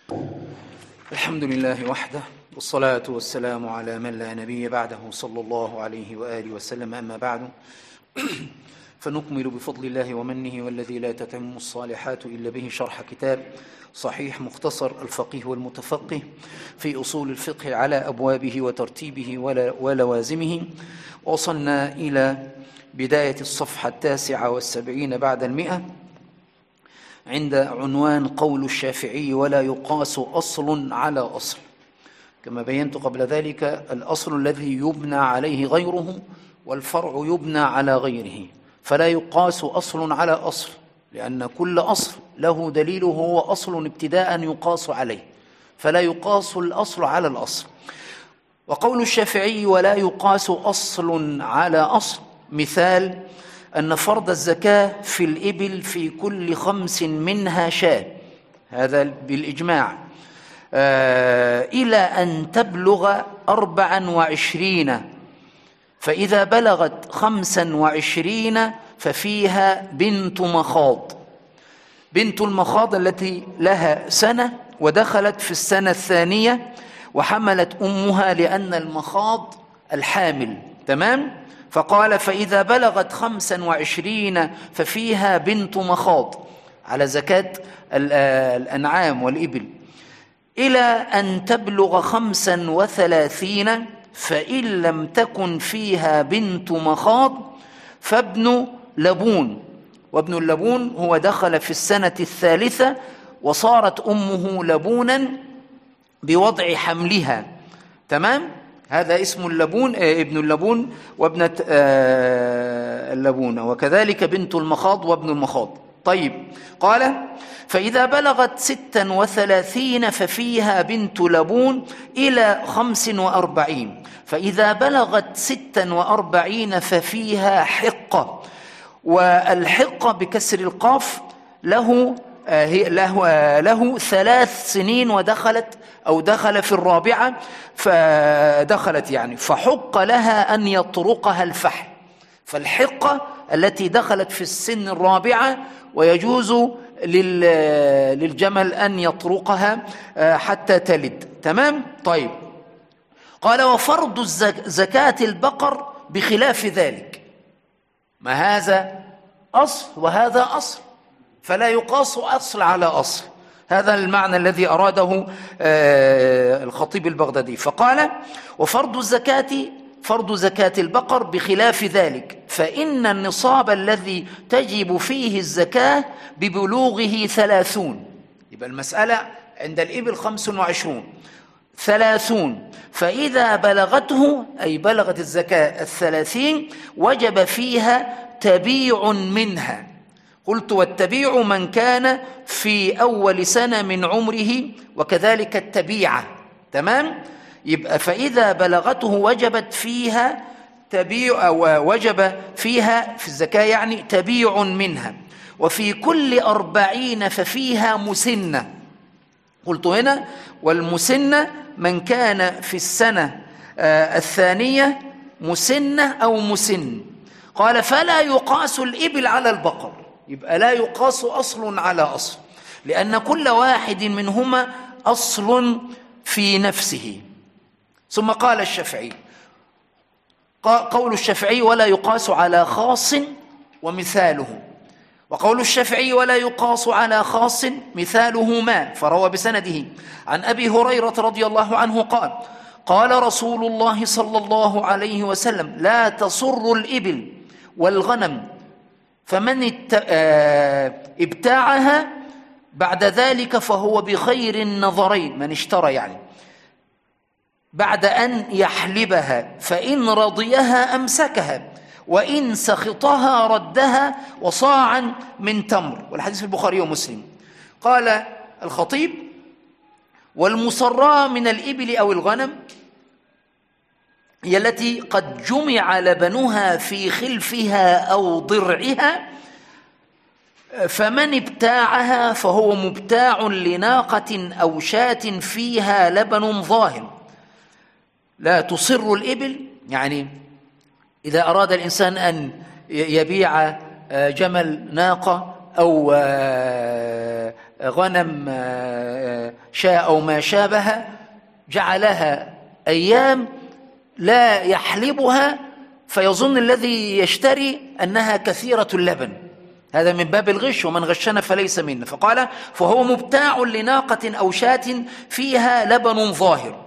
الحمد لله وحده، والصلاة والسلام على من لا نبي بعده صلى الله عليه وآله وسلم. أما بعد، فنكمل بفضل الله ومنه والذي لا تتم الصالحات إلا به شرح كتاب صحيح مختصر الفقيه والمتفقه في أصول الفقه على أبوابه وترتيبه ولوازمه. وصلنا إلى بداية الصفحة 79 بعد 100 عند عنوان قول الشافعي: ولا يقاس أصل على أصل. كما بينت قبل ذلك، الأصل الذي يبنى عليه غيره، والفرع يبنى على غيره، فلا يقاس أصل على أصل، لأن كل أصل له دليله، هو أصل ابتداء يقاس عليه، فلا يقاس الأصل على الأصل. وقول الشافعي: ولا يقاس أصل على أصل، مثال أن فرض الزكاة في الإبل في كل 5 منها شاة، هذا بالإجماع، إلى أن تبلغ 24، فإذا بلغت 25 ففيها بنت مخاض. بنت المخاض التي لها سنة ودخلت في السنة الثانية وحملت أمها، لأن المخاض الحامل، تمام؟ فقال: فإذا بلغت 25 ففيها بنت مخاض، على زكاة الأنعام والإبل، إلى أن تبلغ 35، فإن لم تكن فيها بنت مخاض فابن لبون. وابن اللبون هو دخل في السنة الثالثة وصارت أمه لبونا بوضع حملها، تمام؟ هذا اسم اللبون، ابن اللبون وابنة اللبون، وكذلك بنت المخاض وابن المخاض. طيب، قال: فإذا بلغت 36 ففيها بنت لبون إلى 45، فإذا بلغت 46 ففيها حقة. والحقة بكسر القاف له 3 سنين، دخل في الرابعة، فحق لها أن يطرقها الفحل. فالحقة التي دخلت في السن الرابعة، ويجوز للجمل أن يطرقها حتى تلد، تمام؟ طيب، قال: وفرض زكاة البقر بخلاف ذلك. ما هذا أصل وهذا أصل، فلا يقاس أصل على أصل. هذا المعنى الذي أراده الخطيب البغدادي. فقال: وفرض فرض زكاة البقر بخلاف ذلك، فإن النصاب الذي تجب فيه الزكاة ببلوغه 30. يبقى المسألة عند الإبل 25، 30، فإذا بلغته، أي بلغت الزكاة 30، وجب فيها تبيع منها. قلت: والتبيع من كان في أول سنة من عمره، وكذلك التبيعة، تمام؟ يبقى فإذا بلغته وجبت فيها تبيع، أو وجب فيها في الزكاة يعني تبيع منها. وفي كل 40 ففيها مسنة. قلت هنا: والمسنة من كان في السنة الثانية مسنة أو مسن. قال: فلا يقاس الإبل على البقر. يبقى لا يقاس أصل على أصل، لأن كل واحد منهما أصل في نفسه. ثم قال الشافعي: قول الشافعي: ولا يقاس على خاص ومثاله. وقول الشافعي: ولا يقاس على خاص مثاله ما، فروى بسنده عن أبي هريرة رضي الله عنه قال: قال رسول الله صلى الله عليه وسلم: لا تصر الإبل والغنم، فمن ابتاعها بعد ذلك فهو بخير النظرين، من اشترى يعني، بعد أن يحلبها، فإن رضيها أمسكها، وإن سخطها ردها، وصاعا من تمر. والحديث في البخاري ومسلم. قال الخطيب: والمصرى من الإبل أو الغنم هي التي قد جمع لبنها في خلفها أو ضرعها، فمن ابتاعها فهو مبتاع لناقة أو شاة فيها لبن ظاهر. لا تصر الإبل، يعني إذا أراد الإنسان أن يبيع جمل، ناقة، أو غنم شاء أو ما شابه جعلها أيام لا يحلبها فيظن الذي يشتري أنها كثيرة اللبن، هذا من باب الغش، ومن غشنا فليس منا. فقال فهو مبتاع لناقة أو شاة فيها لبن ظاهر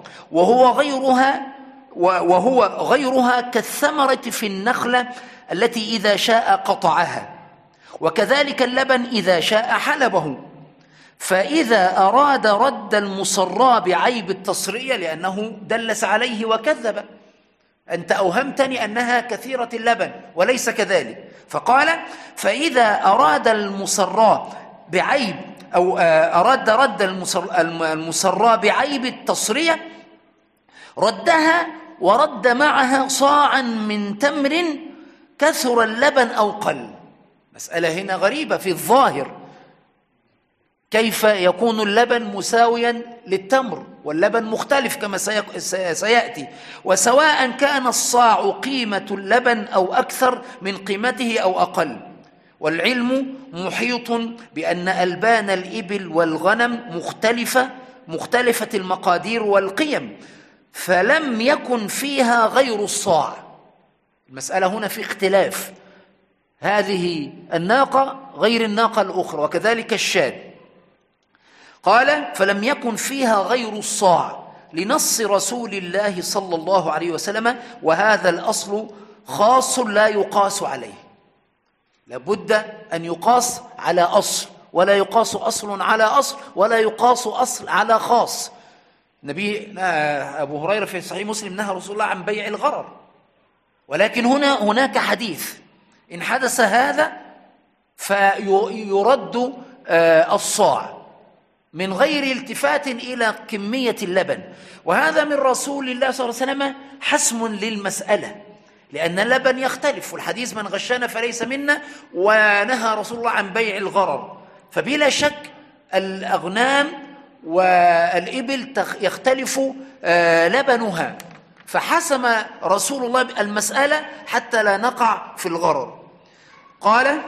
وهو غيرها كالثمرة في النخلة التي إذا شاء قطعها، وكذلك اللبن إذا شاء حلبه. فإذا أراد رد المصرى بعيب التصرية، لأنه دلس عليه وكذب، أنت أوهمتني أنها كثيرة اللبن وليس كذلك. فقال فإذا أراد المصرى بعيب أو أراد رد المصرى بعيب التصرية ردها ورد معها صاعا من تمر كثر اللبن أو قل. مسألة هنا غريبة في الظاهر، كيف يكون اللبن مساويا للتمر واللبن مختلف كما سيأتي، وسواء كان الصاع قيمة اللبن أو أكثر من قيمته أو أقل. والعلم محيط بأن ألبان الإبل والغنم مختلفة المقادير والقيم، فلم يكن فيها غير الصاع. المسألة هنا في اختلاف، هذه الناقة غير الناقة الأخرى، وكذلك الشاة. قال فلم يكن فيها غير الصاع لنص رسول الله صلى الله عليه وسلم، وهذا الأصل خاص لا يقاس عليه. لابد أن يقاس على أصل، ولا يقاس أصل على أصل، ولا يقاس أصل على خاص. النبي أبو هريرة في صحيح مسلم نهى رسول الله عن بيع الغرر، ولكن هناك حديث إن حدث هذا فيرد الصاع من غير التفات إلى كمية اللبن، وهذا من رسول الله صلى الله عليه وسلم حسم للمسألة، لأن اللبن يختلف، والحديث من غشنا فليس منا، ونهى رسول الله عن بيع الغرر. فبلا شك الأغنام والإبل يختلف لبنها، فحسم رسول الله المسألة حتى لا نقع في الغرر. قال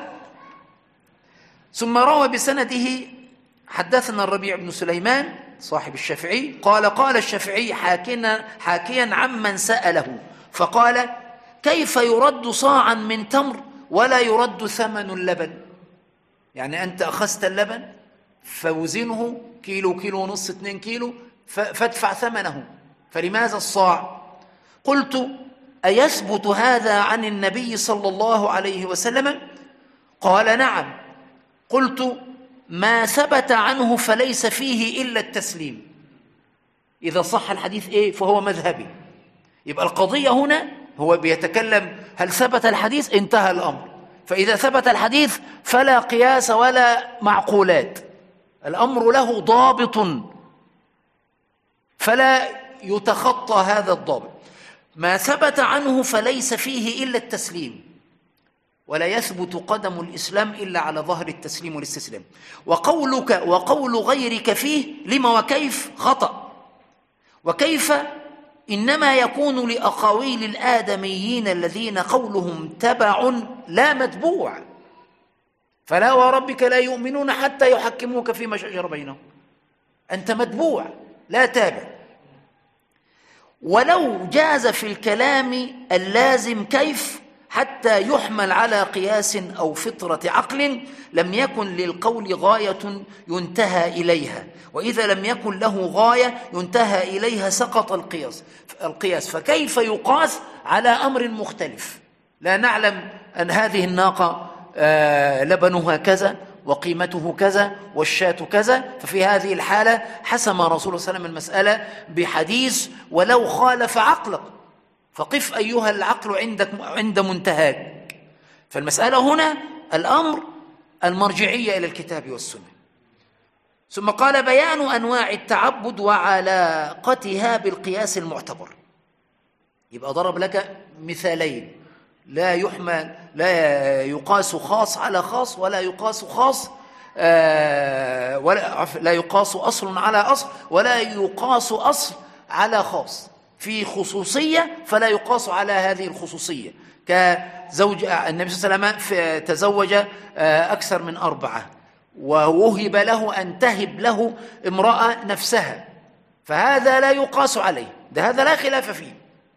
ثم روى بسنده حدثنا الربيع بن سليمان صاحب الشافعي قال الشافعي حاكيا عمن سأله فقال كيف يرد صاعا من تمر ولا يرد ثمن اللبن؟ يعني أنت أخذت اللبن فوزنه كيلو، كيلو ونص، 2 كيلو، فادفع ثمنه، فلماذا الصاع؟ قلت أيثبت هذا عن النبي صلى الله عليه وسلم؟ قال نعم. قلت ما ثبت عنه فليس فيه إلا التسليم. إذا صح الحديث فهو مذهبي. يبقى القضية هنا هو بيتكلم هل ثبت الحديث؟ انتهى الأمر. فإذا ثبت الحديث فلا قياس ولا معقولات، الأمر له ضابط فلا يتخطى هذا الضابط. ما ثبت عنه فليس فيه إلا التسليم، ولا يثبت قدم الإسلام إلا على ظهر التسليم والاستسلام. وقولك وقول غيرك فيه لما وكيف خطأ، وكيف إنما يكون لأقاويل الآدميين الذين قولهم تبع لا متبوع، فلا وربك لا يؤمنون حتى يحكموك فيما شجر بينهم. أنت متبوع لا تابع. ولو جاز في الكلام اللازم كيف حتى يحمل على قياس أو فطرة عقل لم يكن للقول غاية ينتهى إليها، وإذا لم يكن له غاية ينتهى إليها سقط القياس. فكيف يقاس على أمر مختلف؟ لا نعلم أن هذه الناقة لبنها كذا وقيمته كذا والشاة كذا، ففي هذه الحالة حسم رسول الله صلى الله عليه وسلم المسألة بحديث ولو خالف عقلك، فقف أيها العقل عند منتهاك. فالمسألة هنا الأمر المرجعية إلى الكتاب والسنة. ثم قال بيان أنواع التعبد وعلاقتها بالقياس المعتبر. يبقى ضرب لك مثالين، لا يقاس خاص على خاص، ولا يقاس لا يقاس أصل على أصل، ولا يقاس أصل على خاص. في خصوصية فلا يقاس على هذه الخصوصية، كزوج النبي صلى الله عليه وسلم تزوج أكثر من 4، ووهب له أن تهب له امرأة نفسها، فهذا لا يقاس عليه، هذا لا خلاف فيه.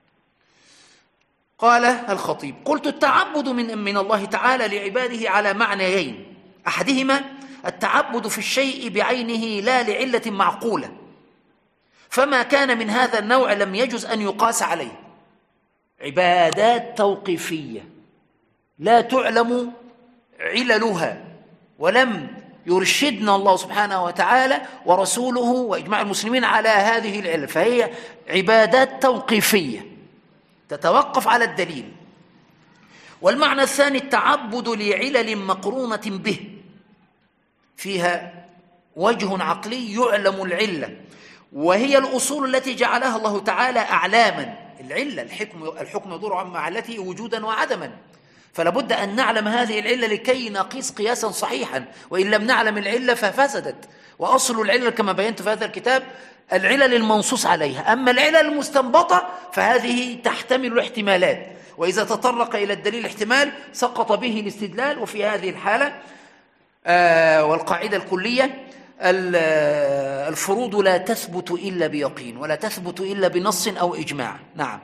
قال الخطيب: قلت التعبد من الله تعالى لعباده على معنيين، أحدهما التعبد في الشيء بعينه لا لعلة معقولة، فما كان من هذا النوع لم يجز أن يقاس عليه. عبادات توقيفية لا تعلم عللها، ولم يرشدنا الله سبحانه وتعالى ورسوله وإجماع المسلمين على هذه العلة، فهي عبادات توقيفية تتوقف على الدليل. والمعنى الثاني التعبد لعلل مقرونة به، فيها وجه عقلي يعلم العلة، وهي الأصول التي جعلها الله تعالى أعلاما. العلة الحكم يدور عن معلته وجودا وعدما، فلا بد أن نعلم هذه العلة لكي نقيس قياسا صحيحا، وإن لم نعلم العلة ففسدت. وأصل العلة كما بينت في هذا الكتاب العلل المنصوص عليها، أما العلل المستنبطة فهذه تحتمل الاحتمالات، وإذا تطرق إلى الدليل الاحتمال سقط به الاستدلال. وفي هذه الحالة والقاعدة الكلية الفروض لا تثبت إلا بيقين، ولا تثبت إلا بنص أو إجماع. نعم.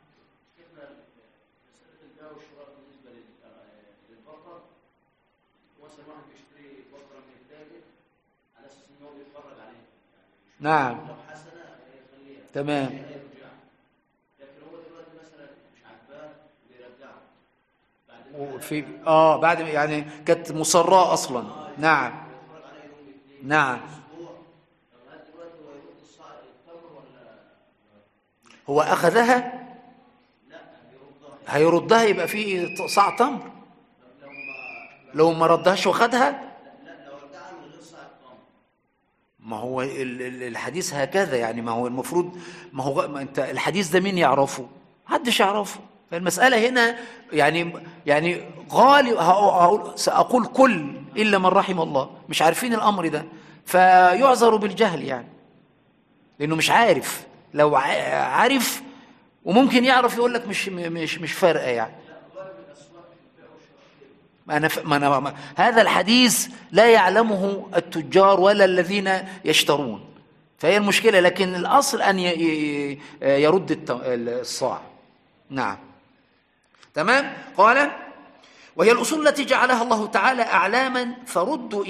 نعم تمام. وفي بعد يعني كانت مصراه اصلا. نعم نعم. هو اخذها هيردها، يبقى في صاع تمر. لو ما ردهاش واخدها، ما هو الحديث هكذا يعني. ما هو المفروض، ما هو انت الحديث ده مين يعرفه؟ محدش يعرفه. فالمسألة هنا يعني غالب، سأقول كل إلا من رحم الله، مش عارفين الأمر ده، فيعذر بالجهل يعني، لأنه مش عارف. لو عارف وممكن يعرف يقول لك مش فارقة يعني. هذا الحديث لا يعلمه التجار ولا الذين يشترون، فهي المشكلة. لكن الأصل أن يرد الصاع. نعم تمام. قال: وهي الأصول التي جعلها الله تعالى أعلاما فردوا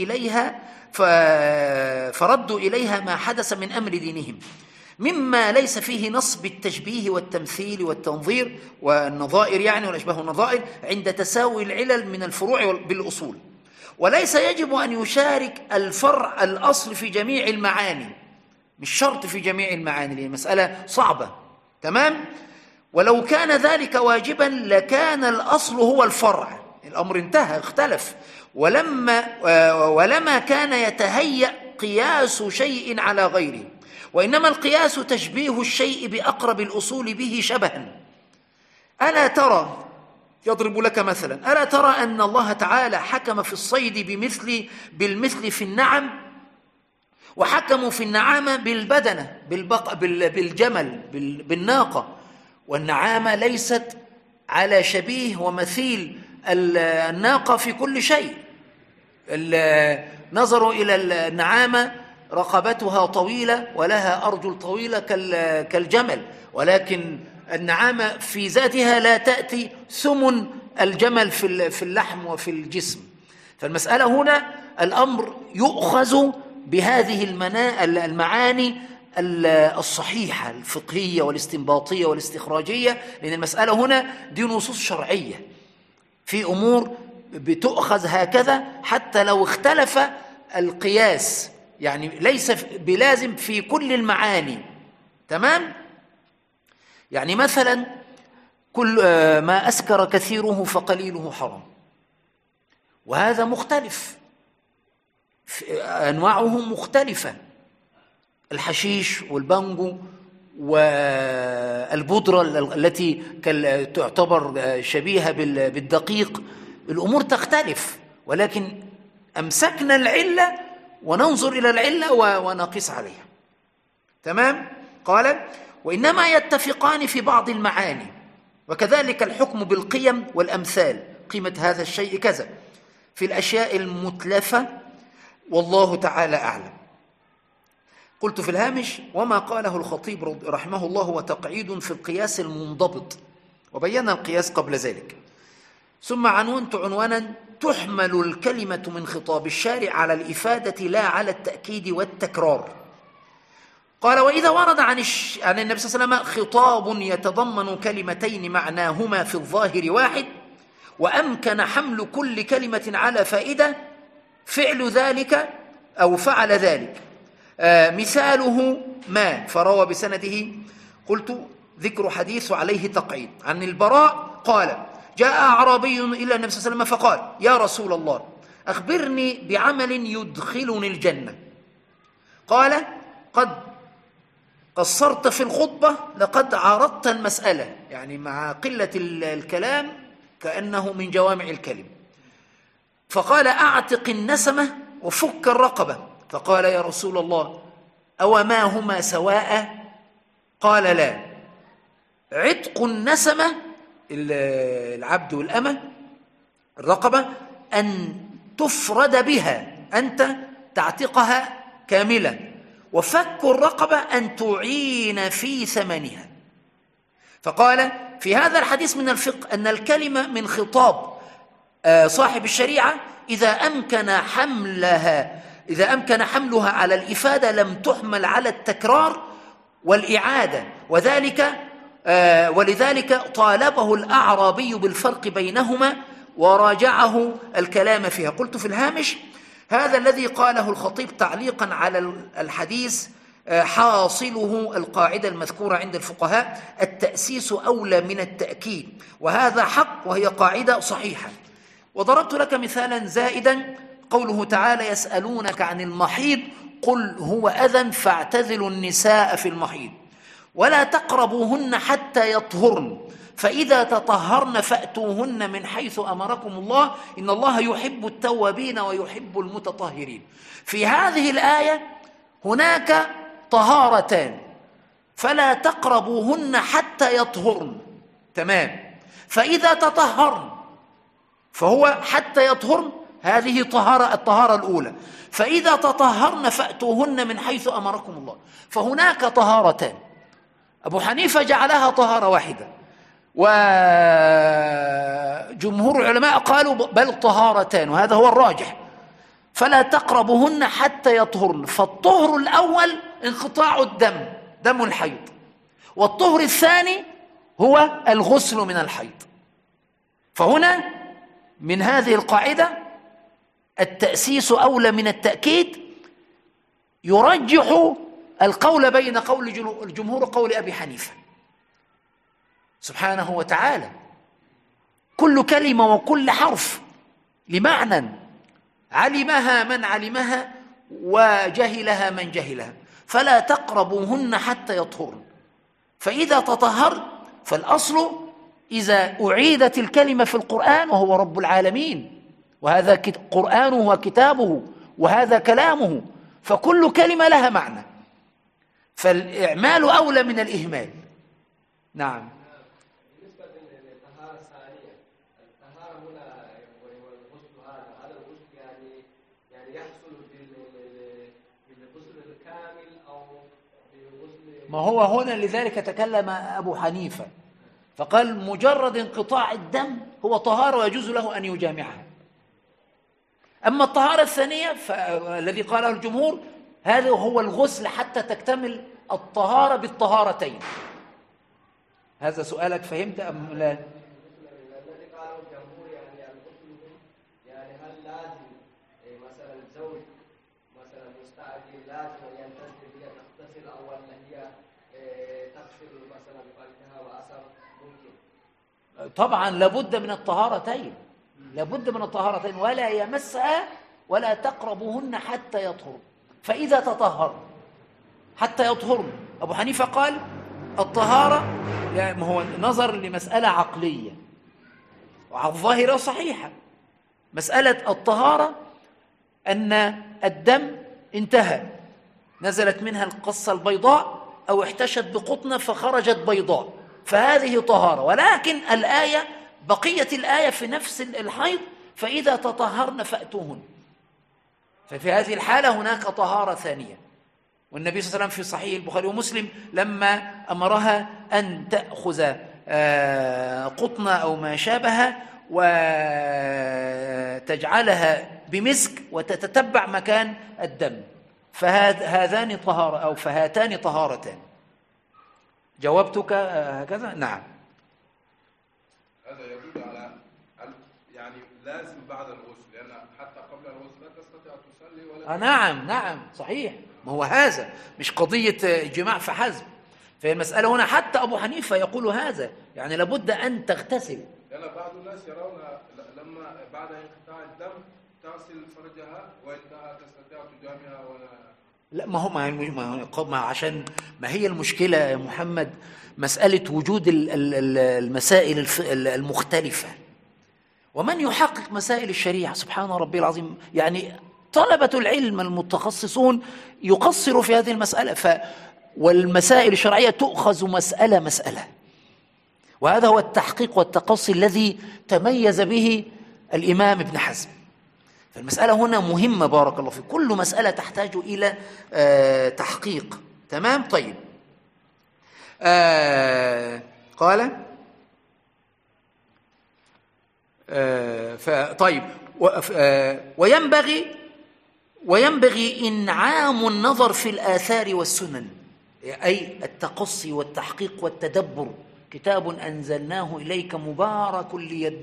إليها ما حدث من أمر دينهم، مما ليس فيه نص بالتشبيه والتمثيل والتنظير والنظائر يعني، والأشباه والنظائر عند تساوي العلل من الفروع بالأصول. وليس يجب أن يشارك الفرع الأصل في جميع المعاني، مش شرط في جميع المعاني، لأن مسألة صعبة. تمام. ولو كان ذلك واجبا لكان الأصل هو الفرع، الأمر انتهى، اختلف. ولما كان يتهيأ قياس شيء على غيره، وإنما القياس تشبيه الشيء بأقرب الأصول به شبها. ألا ترى، يضرب لك مثلا، ألا ترى أن الله تعالى حكم في الصيد بالمثل في النعم، وحكموا في النعامة بالبدنة بالجمل بالناقة، والنعامة ليست على شبيه ومثيل الناقة في كل شيء. نظروا إلى النعامة رقبتها طويلة ولها أرجل طويلة كالجمل، ولكن النعامة في ذاتها لا تأتي ثمن الجمل في اللحم وفي الجسم. فالمسألة هنا الأمر يؤخذ بهذه المعاني الصحيحة الفقهية والاستنباطية والاستخراجية، لأن المسألة هنا دي نصوص شرعية في أمور بتؤخذ هكذا، حتى لو اختلف القياس يعني ليس بلازم في كل المعاني. تمام. يعني مثلا كل ما أسكر كثيره فقليله حرام، وهذا مختلف، أنواعه مختلفة، الحشيش والبانجو والبودرة التي تعتبر شبيهة بالدقيق، الأمور تختلف، ولكن أمسكنا العلة وننظر إلى العلة ونقيس عليها. تمام. قال: وإنما يتفقان في بعض المعاني، وكذلك الحكم بالقيم والأمثال، قيمة هذا الشيء كذا، في الأشياء المتلفة والله تعالى أعلم. قلت في الهامش: وما قاله الخطيب رحمه الله هو تقعيد في القياس المنضبط، وبينا القياس قبل ذلك. ثم عنونت عنوانا: تحمل الكلمة من خطاب الشارع على الإفادة لا على التأكيد والتكرار. قال: وإذا ورد عن النبي صلى الله عليه وسلم خطاب يتضمن كلمتين معناهما في الظاهر واحد وأمكن حمل كل كلمة على فائدة، فعل ذلك أو فعل ذلك. مثاله ما فروى بسنده. قلت: ذكر حديث عليه تقعيد. عن البراء قال: جاء أعرابي إلى النبي صلى الله عليه وسلم فقال: يا رسول الله، أخبرني بعمل يدخلني الجنة. قال: قد قصرت في الخطبة، لقد عرضت المسألة، يعني مع قلة الكلام كأنه من جوامع الكلم. فقال: أعتق النسمة وفك الرقبة. فقال: يا رسول الله، أو ما هما سواء؟ قال: لا. عتق النسمة العبد والأمة، الرقبة، أن تفرد بها، أنت تعتقها كاملة، وفك الرقبة أن تعين في ثمنها. فقال: في هذا الحديث من الفقه أن الكلمة من خطاب صاحب الشريعة إذا أمكن حملها على الإفادة لم تحمل على التكرار والإعادة، ولذلك طالبه الأعرابي بالفرق بينهما وراجعه الكلام فيها. قلت في الهامش: هذا الذي قاله الخطيب تعليقا على الحديث حاصله القاعدة المذكورة عند الفقهاء: التأسيس أولى من التأكيد، وهذا حق، وهي قاعدة صحيحة. وضربت لك مثالا زائدا: قوله تعالى: يسألونك عن المحيض قل هو أذى فاعتزلوا النساء في المحيض ولا تقربوهن حتى يطهرن فإذا تطهرن فأتوهن من حيث أمركم الله إن الله يحب التوابين ويحب المتطهرين. في هذه الآية هناك طهارتان، فلا تقربوهن حتى يطهرن، تمام. فإذا تطهرن، فهو حتى يطهرن، هذه الطهارة الأولى. فإذا تطهرن فأتوهن من حيث أمركم الله. فهناك طهارتان. أبو حنيفة جعلها طهارة واحدة، وجمهور العلماء قالوا بل طهارتان، وهذا هو الراجح. فلا تقربهن حتى يطهرن. فالطهر الأول انقطاع الدم، دم الحيض، والطهر الثاني هو الغسل من الحيض. فهنا من هذه القاعدة التأسيس أولى من التأكيد، يرجح القول بين قول الجمهور وقول أبي حنيفة سبحانه وتعالى. كل كلمة وكل حرف لمعنى علمها من علمها وجهلها من جهلها. فلا تقربوهن حتى يطهرن. فإذا تطهر، فالأصل إذا أعيدت الكلمة في القرآن وهو رب العالمين، وهذا قرآنه وكتابه وهذا كلامه، فكل كلمة لها معنى، فالإعمال أولى من الإهمال. نعم. بالنسبة للطهارة الثانية، الطهارة هنا والغسل، هذا الغسل يعني يحصل بالغسل الكامل أو بالغسل، ما هو هنا لذلك تكلم أبو حنيفة فقال مجرد انقطاع الدم هو طهارة ويجوز له أن يجامعها. أما الطهارة الثانية فالذي قاله الجمهور هذا هو الغسل حتى تكتمل الطهارة بالطهارتين. هذا سؤالك، فهمت أم لا؟ الذي قاله الجمهور يعني الغسل، يعني هل لازم مثلا الزوج مثلا مستعجل لازم أن ينتظر هي تغتسل أو أن هي تغسل مثلا فرجها وأثر ممكن؟ طبعا لابد من الطهارتين، لابد من الطهارتين، ولا يمسها ولا تقربوهن حتى يطهرن. فإذا تطهر حتى يطهرن. أبو حنيفة قال الطهارة يعني هو نظر لمسألة عقلية وعلى الظاهرة صحيحة. مسألة الطهارة أن الدم انتهى، نزلت منها القصة البيضاء أو احتشت بقطنة فخرجت بيضاء، فهذه طهارة. ولكن الآية بقية الآية في نفس الحيض: فإذا تطهرن فأتوهن. ففي هذه الحالة هناك طهارة ثانية. والنبي صلى الله عليه وسلم في صحيح البخاري ومسلم لما أمرها أن تأخذ قطنة أو ما شابه وتجعلها بمسك وتتتبع مكان الدم، فهذان طهارة أو فهاتان طهارتان. جاوبتك هكذا؟ نعم. هذا يدل على يعني لازم بعد الغسل، لأن حتى قبل الغسل لا تستطيع تصلي ولا نعم صحيح. ما هو هذا مش قضية جماع فحسب، فهي المسألة هنا حتى أبو حنيفة يقول هذا، يعني لابد أن تغتسل. لأن بعض الناس يرون لما بعد انقطاع الدم تغسل فرجها وإنها تستطيع تجامعها ولا لا، ما عشان ما هي المشكلة يا محمد، مسألة وجود المسائل المختلفة، ومن يحقق مسائل الشريعة سبحان ربي العظيم. يعني طلبة العلم المتخصصون يقصروا في هذه المسألة، والمسائل الشرعية تؤخذ مسألة مسألة، وهذا هو التحقيق والتقصي الذي تميز به الإمام ابن حزم. فالمسألة هنا مهمة بارك الله فيك، كل مسألة تحتاج إلى تحقيق. تمام. طيب قال طيب وينبغي إنعام النظر في الآثار والسنن، أي التقصي والتحقيق والتدبر. كتاب أنزلناه إليك مبارك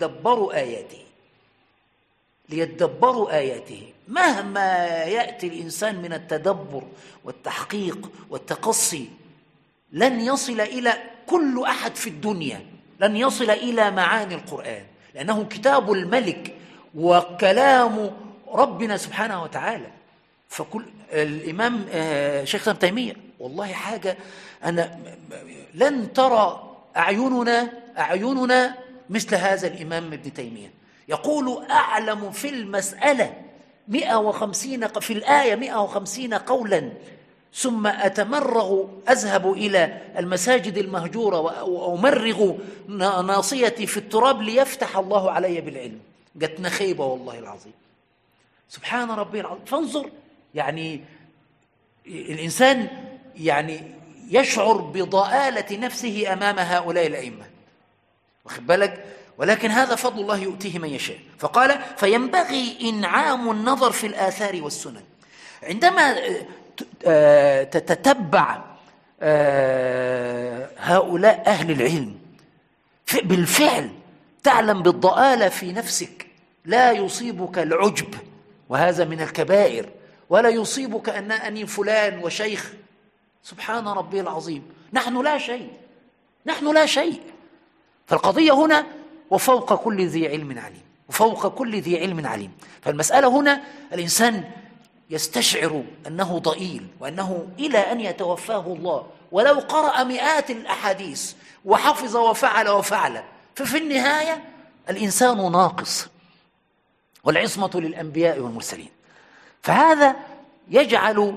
ليدبروا آياته. مهما يأتي الإنسان من التدبر والتحقيق والتقصي لن يصل إلى كل أحد في الدنيا، لن يصل إلى معاني القرآن، لأنه كتاب الملك وكلام ربنا سبحانه وتعالى. فكل الإمام شيخ ابن تيمية والله حاجة، أنا لن ترى أعيننا مثل هذا الإمام ابن تيمية. يقول أعلم في المسألة 150 في الآية 150 قولا، ثم أتمرغ أذهب إلى المساجد المهجورة وأمرغ ناصيتي في التراب ليفتح الله علي بالعلم. جتنا خيبة والله العظيم، سبحان ربي العظيم. فانظر، يعني الإنسان يعني يشعر بضآلة نفسه أمام هؤلاء الأئمة، واخد بالك؟ ولكن هذا فضل الله يؤتيه من يشاء. فقال فينبغي إنعام النظر في الآثار والسنن. عندما تتتبع هؤلاء أهل العلم بالفعل تعلم بالضآلة في نفسك، لا يصيبك العجب وهذا من الكبائر، ولا يصيبك أنني فلان وشيخ. سبحان ربي العظيم، نحن لا شيء. فالقضية هنا وفوق كل ذي علم عليم. فالمسألة هنا الإنسان يستشعر أنه ضئيل، وأنه إلى أن يتوفاه الله ولو قرأ مئات الأحاديث وحفظ وفعل، ففي النهاية الإنسان ناقص، والعصمة للأنبياء والمرسلين. فهذا يجعل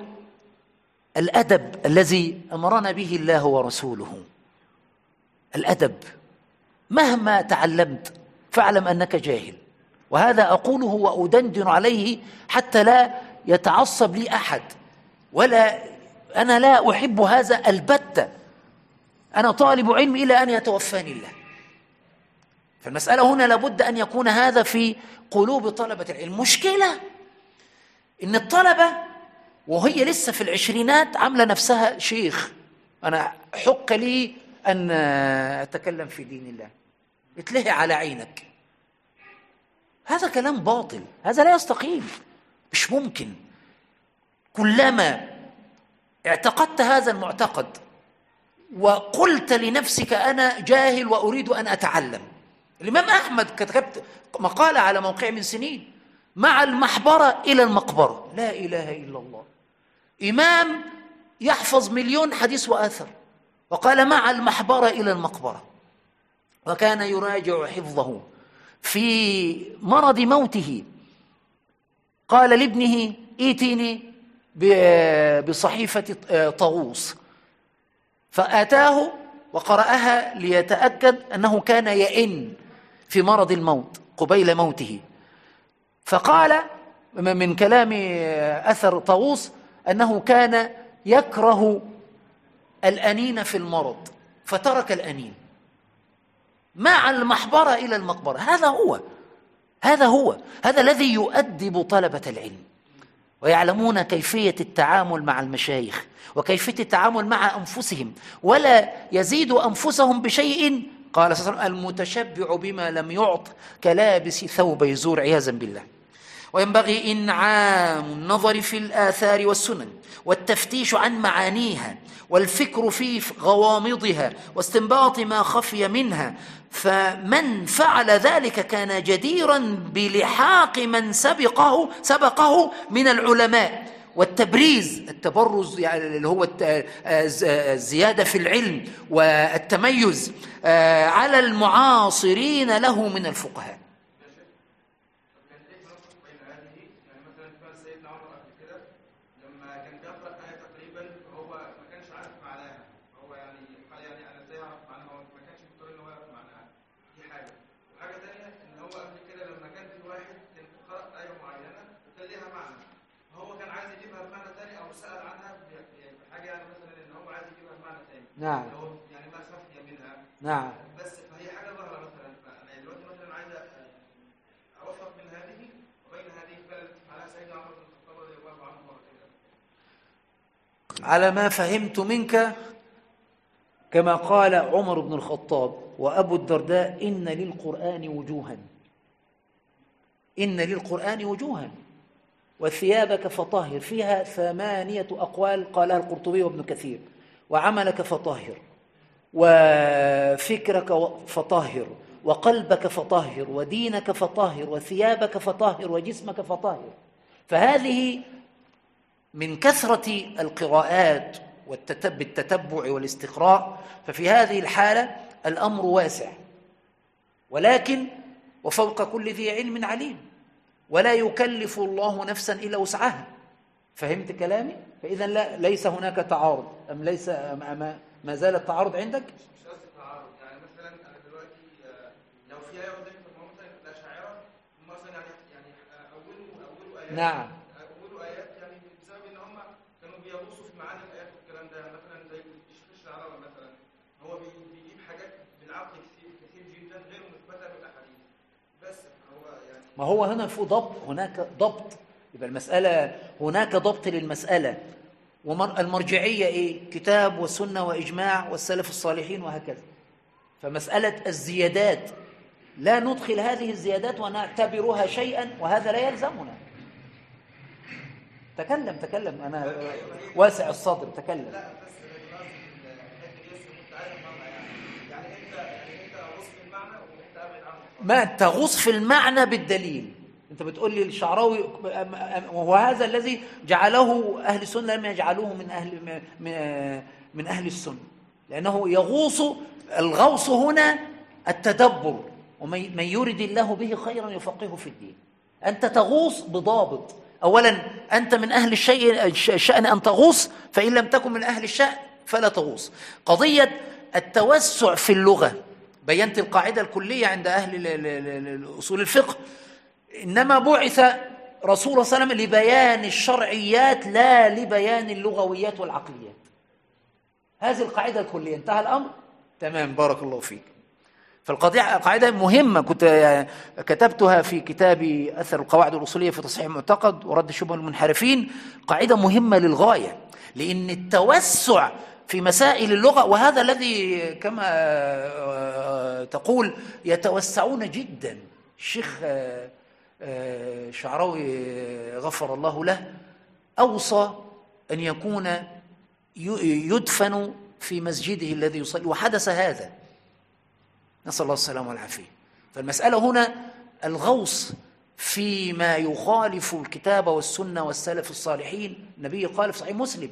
الأدب الذي أمرنا به الله ورسوله، الأدب مهما تعلمت فاعلم أنك جاهل، وهذا أقوله وأدندن عليه حتى لا يتعصب لي أحد، أنا لا أحب هذا البتة. أنا طالب علم إلى أن يتوفاني الله. فالمسألة هنا لابد أن يكون هذا في قلوب طلبة العلم. مشكلة إن الطلبة وهي لسه في العشرينات عاملة نفسها شيخ، أنا حق لي أن أتكلم في دين الله، اتلهي على عينك. هذا كلام باطل، هذا لا يستقيم، مش ممكن. كلما اعتقدت هذا المعتقد وقلت لنفسك أنا جاهل وأريد أن أتعلم. الإمام أحمد كتبت مقالة على موقع من سنين: مع المحبرة إلى المقبرة، لا إله إلا الله. إمام يحفظ 1,000,000 حديث وآثر، وقال مع المحبرة إلى المقبرة، وكان يراجع حفظه. في مرض موته قال لابنه: ائتني بصحيفة طاووس، فآتاه وقرأها ليتأكد أنه كان يئن في مرض الموت قبيل موته. فقال: من كلام أثر طاووس أنه كان يكره الأنين في المرض فترك الأنين مع المحبرة إلى المقبرة. هذا الذي يؤدب طلبة العلم، ويعلمون كيفية التعامل مع المشايخ وكيفية التعامل مع أنفسهم، ولا يزيد أنفسهم بشيء. قال صلى الله عليه وسلم: المتشبع بما لم يعط كلابس ثوبي زور، عياذا بالله. وينبغي إنعام النظر في الآثار والسنن والتفتيش عن معانيها والفكر في غوامضها واستنباط ما خفي منها، فمن فعل ذلك كان جديرا بلحاق من سبقه من العلماء، التبرز يعني اللي هو الزيادة في العلم والتميز على المعاصرين له من الفقهاء. نعم يعني ما خفي منها. نعم. بس فهي حاجه ظاهره مثلا، فانا دلوقتي مثلا عايز اوفق من هذه وبين هذه التي فعلها سيدنا عمر بن الخطاب رضي الله عنه مرتين. على ما فهمت منك كما قال عمر بن الخطاب وأبو الدرداء: إن للقرآن وجوها وثيابك فطهر، فيها 8 أقوال قالها القرطبي وابن كثير: وعملك فطهر، وفكرك فطهر، وقلبك فطهر، ودينك فطهر، وثيابك فطهر، وجسمك فطهر. فهذه من كثرة القراءات بالتتبع والاستقراء، ففي هذه الحالة الأمر واسع، ولكن وفوق كل ذي علم عليم، ولا يكلف الله نفسا إلا وسعها. فهمت كلامي؟ فإذا ليس هناك تعارض، أم ليس ما زال التعارض عندك؟ مش قصدي تعارض، يعني مثلا أنا دلوقتي لو في آية قدامي مثلا الأشاعرة مثلا يعني أولوا آيات. نعم. أولوا آيات يعني بسبب إن هم كانوا بيغوصوا في معاني الآيات والكلام ده، يعني مثلا زي الشيخ الشعراوي مثلا هو بيجيب حاجات بالعقل كثير جدا غير مثبتة بالأحاديث، بس هو يعني ما هو هنا في هناك ضبط. يبقى المسألة هناك ضبط للمسألة. والمرجعية إيه؟ كتاب والسنة وإجماع والسلف الصالحين وهكذا. فمسألة الزيادات لا ندخل هذه الزيادات ونعتبرها شيئا، وهذا لا يلزمنا. تكلم أنا واسع الصدر، تكلم. لا بس الحته دي كنت عايز افهمها، يعني انت غص في المعنى وانت ابعد عنه. ما تغوص في المعنى بالدليل. انت بتقول لي الشعراوي، وهو هذا الذي جعله اهل السنه لم يجعلوه من اهل السنه، لانه يغوص. الغوص هنا التدبر، ومن يرد الله به خيرا يفقهه في الدين. انت تغوص بضابط. اولا انت من اهل الشأن ان تغوص، فان لم تكن من اهل الشأن فلا تغوص. قضيه التوسع في اللغه، بينت القاعده الكليه عند اهل اصول الفقه: إنما بعث رسول الله صلى الله عليه وسلم لبيان الشرعيات لا لبيان اللغويات والعقليات. هذه القاعدة الكلية. انتهى الأمر؟ تمام، بارك الله فيك. فالقاعدة مهمة، كنت كتبتها في كتابي أثر القواعد الأصولية في تصحيح المعتقد ورد شبه المنحرفين. قاعدة مهمة للغاية، لأن التوسع في مسائل اللغة، وهذا الذي كما تقول يتوسعون جدا. الشيخ شعراوي غفر الله له أوصى أن يكون يدفن في مسجده الذي يصلي، وحدث هذا، نسأل الله السلامة والعافية. فالمسألة هنا الغوص فيما يخالف الكتاب والسنة والسلف الصالحين. النبي قال في صحيح مسلم: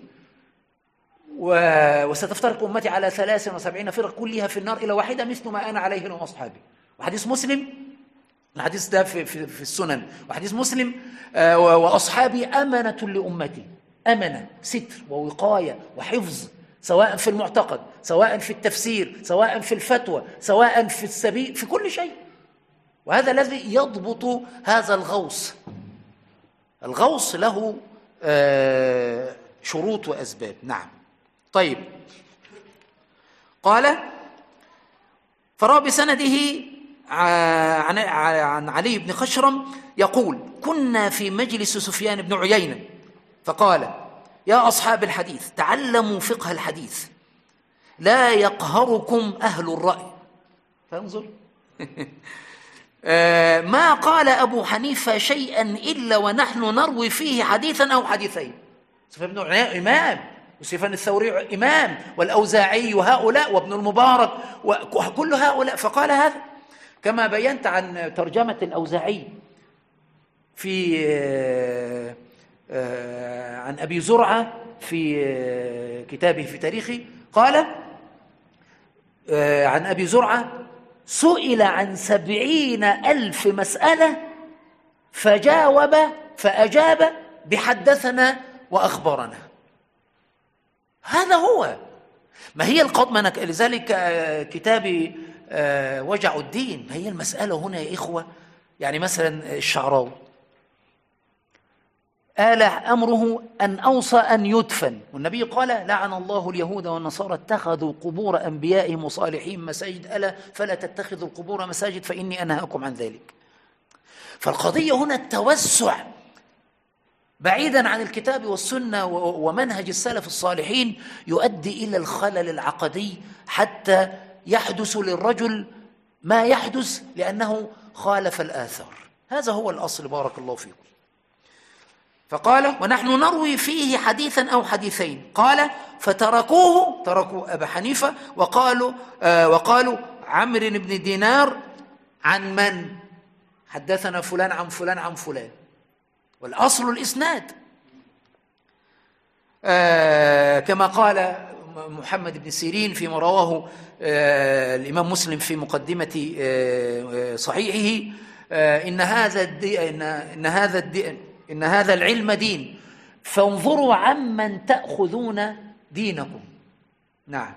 وستفترق أمتي على 73 فرقة كلها في النار إلا واحدة مثل ما أنا عليه أنا وأصحابي. وحديث مسلم، الحديث ده في السنن، وحديث مسلم: وأصحابي أمنة لأمتي. أمنة، ستر ووقاية وحفظ، سواء في المعتقد، سواء في التفسير، سواء في الفتوى، سواء في السبيل، في كل شيء. وهذا الذي يضبط هذا الغوص. الغوص له شروط وأسباب. نعم. طيب، قال فروى بسنده عن علي بن خشرم يقول: كنا في مجلس سفيان بن عيينة فقال: يا أصحاب الحديث تعلموا فقه الحديث لا يقهركم أهل الرأي. فانظر ما قال أبو حنيفة شيئا إلا ونحن نروي فيه حديثا أو حديثين. سفيان بن عيينة إمام، وسفيان الثوري إمام، والأوزاعي وهؤلاء، وابن المبارك وكل هؤلاء. فقال هذا كما بينت عن ترجمة الأوزاعي في عن أبي زرعة في كتابه في تاريخه. قال عن أبي زرعة: سئل عن 70,000 مسألة فجاوب فأجاب بحدثنا وأخبرنا. هذا هو ما هي القضمنة. لذلك كتابي وجع الدين. ما هي المسألة هنا يا إخوة؟ يعني مثلا الشعراوي آل أمره أن أوصى أن يدفن، والنبي قال: لعن الله اليهود والنصارى اتخذوا قبور أنبيائهم وصالحين مساجد، ألا فلا تتخذوا القبور مساجد فإني أنهاكم عن ذلك. فالقضية هنا التوسع بعيدا عن الكتاب والسنة ومنهج السلف الصالحين يؤدي إلى الخلل العقدي، حتى يحدث للرجل ما يحدث لأنه خالف الآثار. هذا هو الأصل. بارك الله فيكم. فقال: ونحن نروي فيه حديثا أو حديثين. قال: تركوا أبا حنيفة وقالوا عمرو بن دينار عن من؟ حدثنا فلان عن فلان عن فلان، والأصل الإسناد. كما قال محمد بن سيرين فيما رواه الإمام مسلم في مقدمة صحيحه: إن هذا العلم دين، فانظروا عمن تأخذون دينكم. نعم.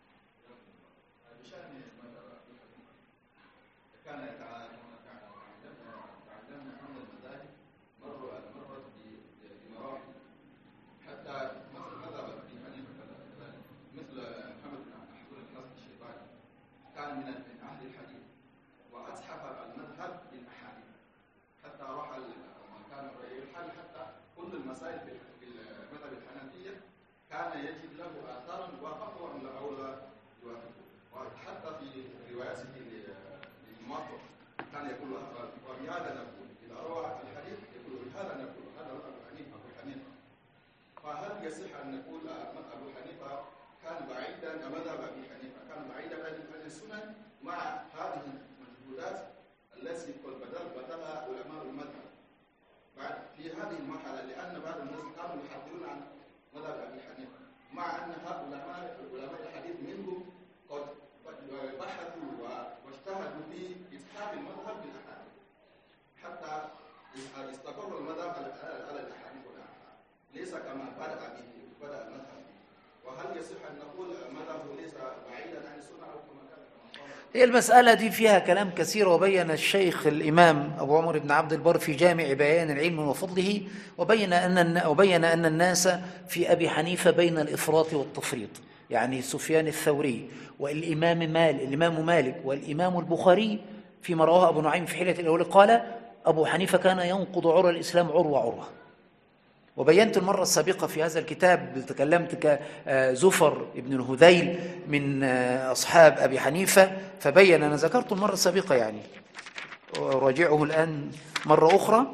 هي المسألة دي فيها كلام كثير، وبين الشيخ الإمام أبو عمر بن عبد البر في جامع بيان العلم وفضله، وبين أن الناس في أبي حنيفة بين الإفراط والتفريط. يعني سفيان الثوري والإمام مالك والإمام البخاري فيما رواه أبو نعيم في حلية الأولى قال: أبو حنيفة كان ينقض عرى الإسلام عروة. وبينت المرة السابقة في هذا الكتاب، تكلمت كزفر ابن الهذيل من أصحاب أبي حنيفة، فبين، أنا ذكرت المرة السابقة يعني، راجعه الآن مرة أخرى.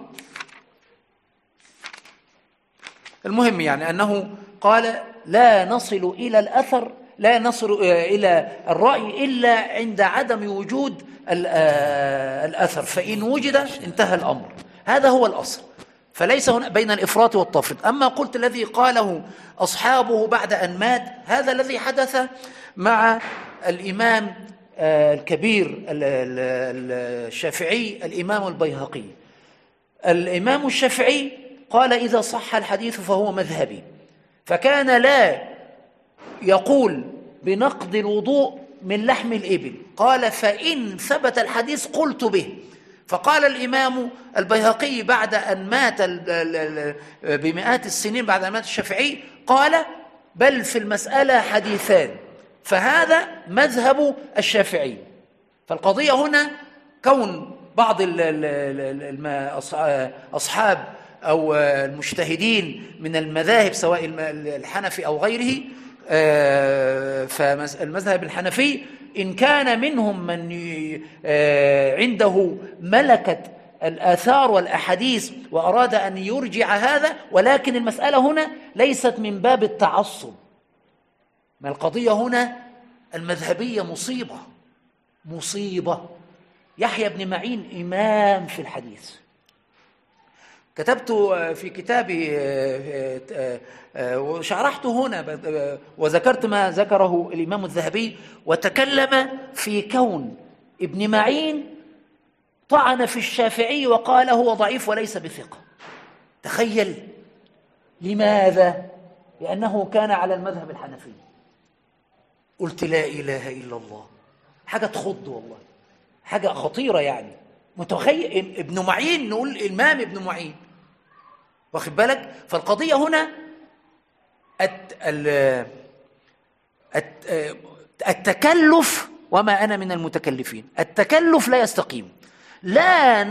المهم يعني أنه قال: لا نصل إلى الأثر، لا نصل إلى الرأي إلا عند عدم وجود الأثر، فإن وجد انتهى الأمر. هذا هو الأصل، فليس هنا بين الإفراط والتفريط. أما قلت الذي قاله أصحابه بعد أن مات، هذا الذي حدث مع الإمام الكبير الشافعي الإمام البيهقي. الإمام الشافعي قال: إذا صح الحديث فهو مذهبي، فكان لا يقول بنقض الوضوء من لحم الإبل. قال: فإن ثبت الحديث قلت به، فقال الإمام البيهقي بعد أن مات بمئات السنين، بعد أن مات الشافعي، قال: بل في المسألة حديثان، فهذا مذهب الشافعي. فالقضية هنا كون بعض أصحاب أو المجتهدين من المذاهب سواء الحنفي أو غيره، فالمذهب الحنفي إن كان منهم من عنده ملكة الآثار والأحاديث وأراد أن يرجع هذا، ولكن المسألة هنا ليست من باب التعصب، ما القضية هنا المذهبية مصيبة. يحيى بن معين إمام في الحديث، كتبت في كتابي وشرحته هنا وذكرت ما ذكره الإمام الذهبي، وتكلم في كون ابن معين طعن في الشافعي وقال هو ضعيف وليس بثقة. تخيل، لماذا؟ لأنه كان على المذهب الحنفي. قلت لا إله إلا الله، حاجة تخض والله، حاجة خطيرة يعني. متخيل ابن معين، نقول الإمام ابن معين، واخد بالك؟ فالقضية هنا التكلف، وما أنا من المتكلفين. التكلف لا يستقيم. لا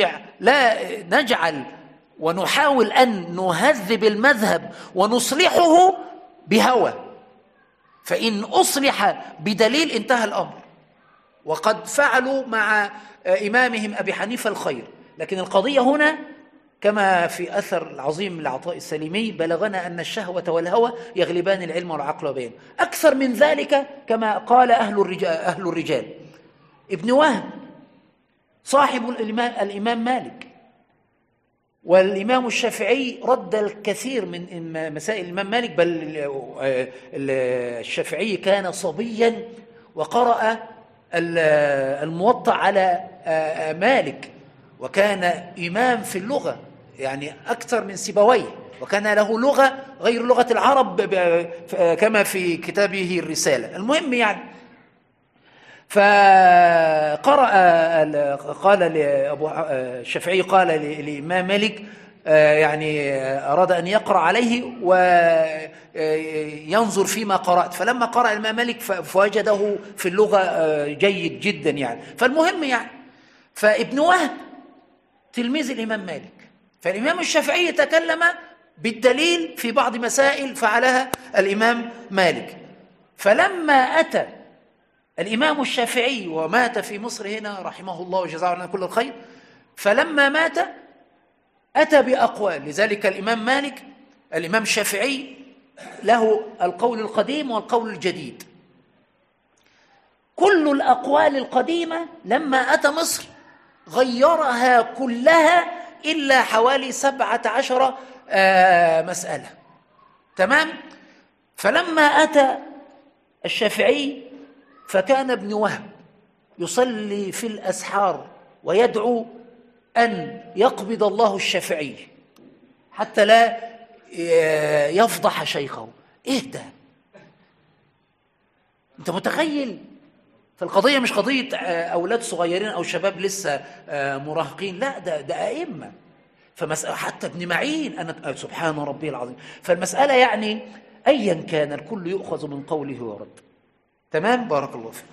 نجعل ونحاول أن نهذب المذهب ونصلحه بهوى، فإن أصلح بدليل انتهى الأمر، وقد فعلوا مع إمامهم أبي حنيفة الخير. لكن القضية هنا كما في أثر العظيم لعطاء السليمي: بلغنا أن الشهوة والهوى يغلبان العلم والعقل وبين. أكثر من ذلك كما قال أهل الرجال. ابن وهب صاحب الإمام مالك، والإمام الشافعي رد الكثير من مسائل الإمام مالك، بل الشافعي كان صبيا وقرأ الموطأ على مالك، وكان إمام في اللغة يعني أكثر من سيبويه، وكان له لغة غير لغة العرب كما في كتابه الرسالة. المهم يعني، فقرأ قال الشافعي قال للإمام مالك يعني أراد أن يقرأ عليه وينظر فيما قرأت، فلما قرأ الإمام مالك فوجده في اللغة جيد جدا يعني. فالمهم يعني، فابن وهب تلميذ الإمام مالك، فالإمام الشافعي تكلم بالدليل في بعض مسائل فعلها الإمام مالك. فلما أتى الإمام الشافعي ومات في مصر هنا رحمه الله وجزاه لنا كل الخير، فلما مات أتى بأقوال. لذلك الإمام الشافعي له القول القديم والقول الجديد. كل الأقوال القديمة لما أتى مصر غيرها كلها إلا حوالي 17 مسألة. تمام؟ فلما أتى الشافعي فكان ابن وهب يصلي في الأسحار ويدعو أن يقبض الله الشافعي حتى لا يفضح شيخه. إيه ده؟ أنت متخيل؟ فالقضية مش قضية أولاد صغيرين أو شباب لسه مراهقين، لا، ده أئمة. حتى ابن معين، أنا سبحان ربي العظيم. فالمسألة يعني أيا كان الكل يؤخذ من قوله ورد. تمام؟ بارك الله فيكم.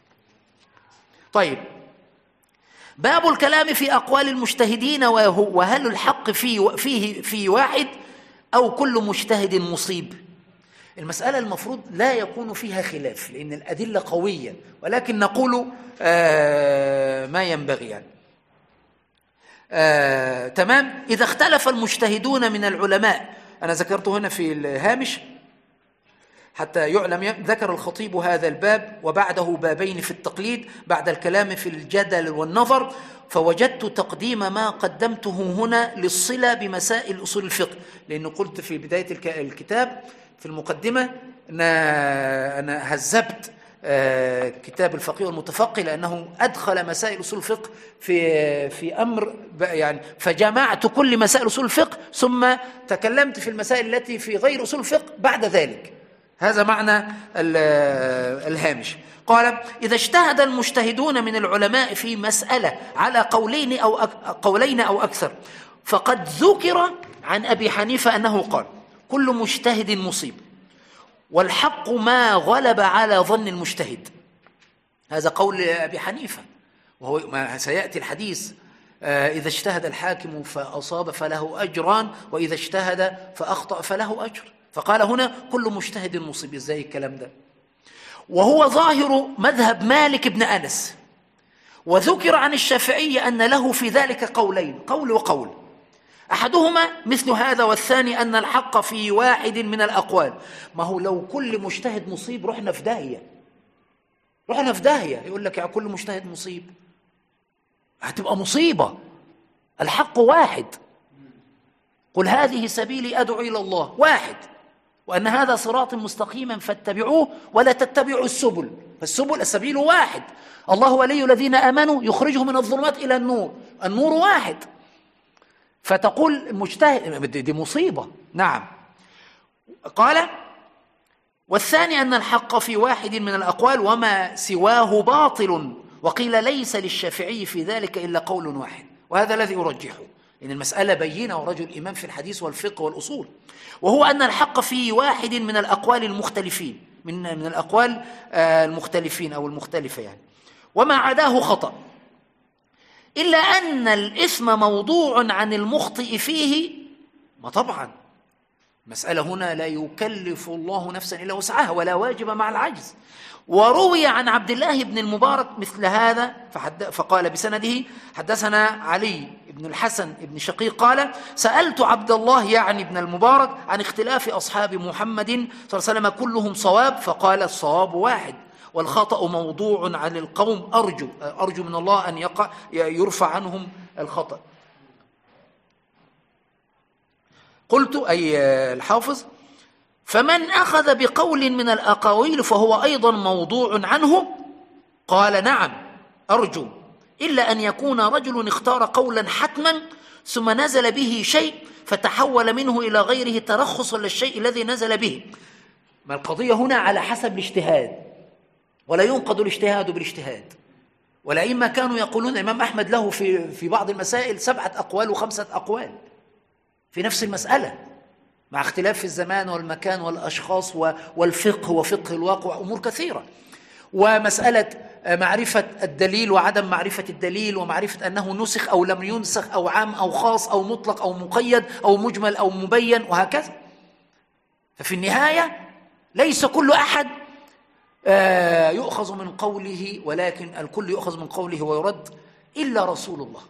طيب، باب الكلام في أقوال المجتهدين، وهل الحق فيه في واحد أو كل مجتهد مصيب؟ المسألة المفروض لا يكون فيها خلاف لأن الأدلة قوية، ولكن نقول ما ينبغي يعني. تمام؟ إذا اختلف المجتهدون من العلماء، أنا ذكرت هنا في الهامش حتى يعلم، ذكر الخطيب هذا الباب وبعده بابين في التقليد بعد الكلام في الجدل والنظر، فوجدت تقديم ما قدمته هنا للصلة بمسائل أصول الفقه، لأنه قلت في بداية الكتاب في المقدمة أنا هذبت كتاب الفقيه والمتفقه لأنه أدخل مسائل أصول الفقه في أمر يعني، فجمعت كل مسائل أصول الفقه ثم تكلمت في المسائل التي في غير أصول الفقه بعد ذلك. هذا معنى الهامش. قال: إذا اجتهد المجتهدون من العلماء في مسألة على قولين أو أكثر، فقد ذكر عن أبي حنيفة أنه قال: كل مجتهد مصيب، والحق ما غلب على ظن المجتهد. هذا قول أبي حنيفة، وهو ما سيأتي الحديث: إذا اجتهد الحاكم فأصاب فله أجران، وإذا اجتهد فأخطأ فله أجر. فقال هنا: كل مجتهد مصيب. إزاي الكلام ده؟ وهو ظاهر مذهب مالك بن أنس. وذكر عن الشافعي أن له في ذلك قولين، قول وقول، أحدهما مثل هذا، والثاني أن الحق في واحد من الأقوال. ما هو لو كل مجتهد مصيب رحنا في داهية، رحنا في داهية. يقول لك يا كل مجتهد مصيب، هتبقى مصيبة. الحق واحد، قل هذه سبيلي أدعو إلى الله، واحد، وأن هذا صراط مستقيما فاتبعوه ولا تتبعوا السبل، فالسبل السبيل واحد. الله ولي الذين آمنوا يخرجهم من الظلمات إلى النور، النور واحد. فتقول مجتهد، دي مصيبة. نعم. قال: والثاني أن الحق في واحد من الأقوال وما سواه باطل. وقيل ليس للشافعي في ذلك إلا قول واحد، وهذا الذي أرجحه، إن المسألة بينة ورجل إمام في الحديث والفقه والأصول، وهو أن الحق في واحد من الأقوال المختلفين، من الأقوال المختلفين أو المختلفة يعني، وما عداه خطأ، إلا أن الإثم موضوع عن المخطئ فيه. ما طبعا مسألة هنا لا يكلف الله نفسا إلا وسعها، ولا واجب مع العجز. وروي عن عبد الله بن المبارك مثل هذا، فقال بسنده: حدثنا علي بن الحسن بن شقيق قال: سألت عبد الله يعني ابن المبارك عن اختلاف أصحاب محمد صلى الله عليه وسلم كلهم صواب، فقال: الصواب واحد، والخطأ موضوع عن القوم، أرجو من الله أن يرفع عنهم الخطأ. قلت أي الحافظ: فمن أخذ بقول من الأقاويل فهو أيضا موضوع عنه؟ قال: نعم، أرجو، إلا أن يكون رجل اختار قولا حتما ثم نزل به شيء فتحول منه إلى غيره ترخصا للشيء الذي نزل به. ما القضية هنا على حسب الاجتهاد، ولا ينقض الاجتهاد بالاجتهاد. والأئمة كانوا يقولون، الإمام أحمد له في بعض المسائل 7 أقوال و5 أقوال في نفس المسألة، مع اختلاف في الزمان والمكان والأشخاص والفقه وفقه الواقع وأمور كثيرة. ومسألة معرفة الدليل وعدم معرفة الدليل، ومعرفة أنه نسخ أو لم ينسخ، أو عام أو خاص، أو مطلق أو مقيد، أو مجمل أو مبين، وهكذا. ففي النهاية ليس كل أحد يؤخذ من قوله، ولكن الكل يؤخذ من قوله ويرد إلا رسول الله.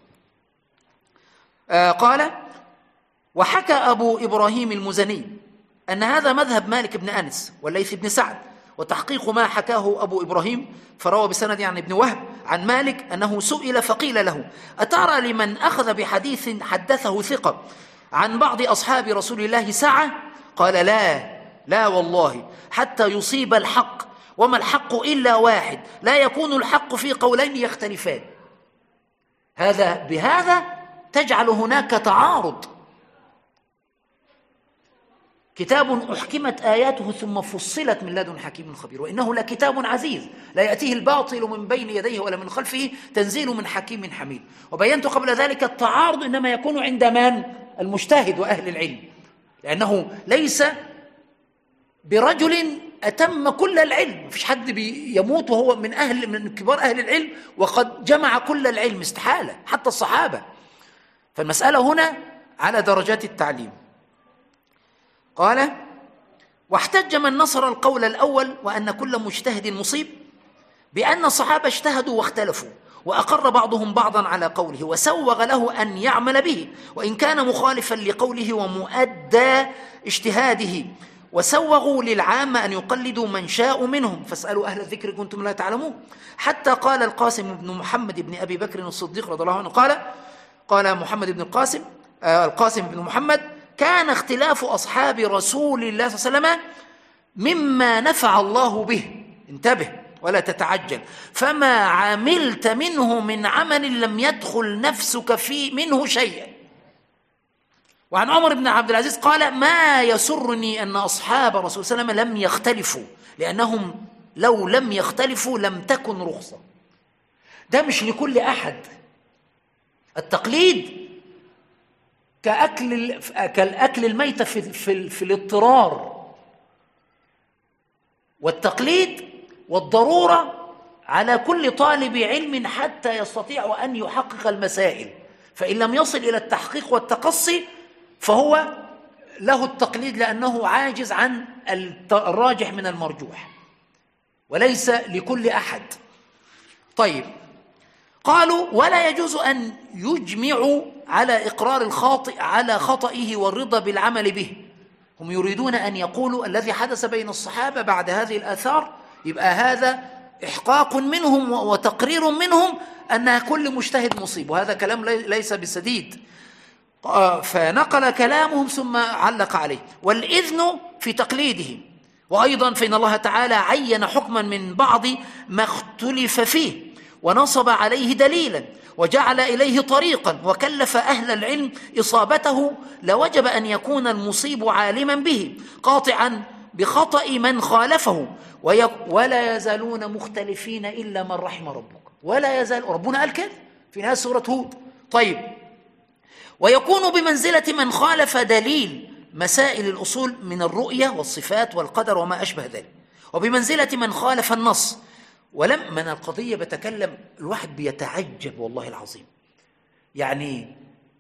قال: وحكى أبو إبراهيم المزني أن هذا مذهب مالك بن أنس والليث بن سعد، وتحقيق ما حكاه أبو إبراهيم فروى بسند عن ابن وهب عن مالك أنه سئل فقيل له: أترى لمن أخذ بحديث حدثه ثقة عن بعض أصحاب رسول الله سعة؟ قال: لا والله، حتى يصيب الحق، وما الحق إلا واحد، لا يكون الحق في قولين يختلفان. بهذا تجعل هناك تعارض. كتاب أحكمت آياته ثم فصلت من لدن حكيم خبير، وإنه لكتاب عزيز لا يأتيه الباطل من بين يديه ولا من خلفه، تنزيل من حكيم حميد. وبينت قبل ذلك التعارض إنما يكون عند من؟ المجتهد وأهل العلم، لأنه ليس برجل أتم كل العلم. مفيش حد يموت وهو من كبار أهل العلم وقد جمع كل العلم، استحالة، حتى الصحابة. فالمسألة هنا على درجات التعليم. قال: واحتج من نصر القول الأول وأن كل مجتهد مصيب بأن الصحابة اجتهدوا واختلفوا، وأقر بعضهم بعضا على قوله، وسوغ له أن يعمل به وإن كان مخالفا لقوله ومؤدى اجتهاده، وسوغوا للعامة أن يقلدوا من شاء منهم، فاسألوا أهل الذكر كنتم لا تعلمون. حتى قال القاسم بن محمد بن أبي بكر الصديق رضي الله عنه قال محمد بن القاسم بن محمد: كان اختلاف أصحاب رسول الله صلى الله عليه وسلم مما نفع الله به، انتبه ولا تتعجل، فما عملت منه من عمل لم يدخل نفسك منه شيئا. وعن عمر بن عبد العزيز قال: ما يسرني أن أصحاب رسول صلى الله عليه وسلم لم يختلفوا، لأنهم لو لم يختلفوا لم تكن رخصة. ده مش لكل أحد. التقليد كالأكل الميتة في الاضطرار، والتقليد والضرورة على كل طالب علم حتى يستطيع أن يحقق المسائل، فإن لم يصل إلى التحقيق والتقصي فهو له التقليد لأنه عاجز عن الراجح من المرجوح، وليس لكل أحد. طيب، قالوا: ولا يجوز أن يجمعوا على إقرار الخاطئ على خطئه والرضا بالعمل به. هم يريدون أن يقولوا الذي حدث بين الصحابة بعد هذه الآثار يبقى هذا إحقاق منهم وتقرير منهم أن كل مجتهد مصيب، وهذا كلام ليس بسديد. فنقل كلامهم ثم علق عليه. والإذن في تقليده، وأيضا فإن الله تعالى عين حكما من بعض ما اختلف فيه ونصب عليه دليلا وجعل إليه طريقا وكلف أهل العلم إصابته، لوجب أن يكون المصيب عالما به قاطعا بخطأ من خالفه، ولا يزالون مختلفين إلا من رحم ربك. ولا يزال، ربنا قال كده في نهاية سورة هود. طيب، ويكون بمنزلة من خالف دليل مسائل الأصول من الرؤية والصفات والقدر وما أشبه ذلك، وبمنزلة من خالف النص. ولما القضية بتكلم الواحد بيتعجب والله العظيم. يعني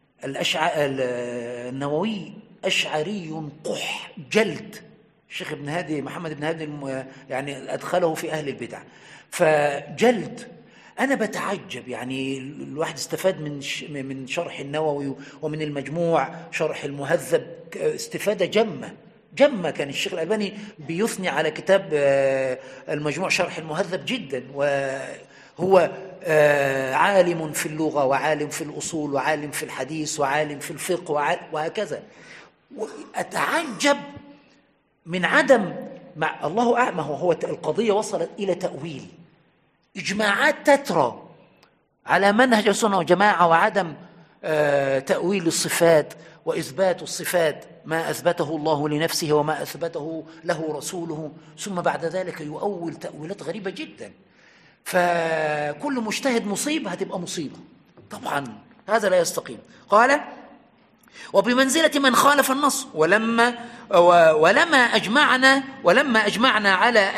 النووي أشعري قح جلد، الشيخ ابن هادي محمد بن هادي يعني أدخله في أهل البدع، فجلد. أنا بتعجب، يعني الواحد استفاد من شرح النووي ومن المجموع شرح المهذب استفادة جمة. كان الشيخ الألباني بيثني على كتاب المجموع شرح المهذب جدا، وهو عالم في اللغة وعالم في الأصول وعالم في الحديث وعالم في الفقه وهكذا. أتعجب من عدم، مع الله أعلم، هو القضية وصلت إلى تأويل، إجماعات تترى على منهج السنة والجماعة وعدم تأويل الصفات وإثبات الصفات ما أثبته الله لنفسه وما أثبته له رسوله، ثم بعد ذلك يؤول تأويلات غريبة جدا. فكل مجتهد مصيب هتبقى مصيبة طبعا، هذا لا يستقيم. قال: وبمنزلة من خالف النص، ولما أجمعنا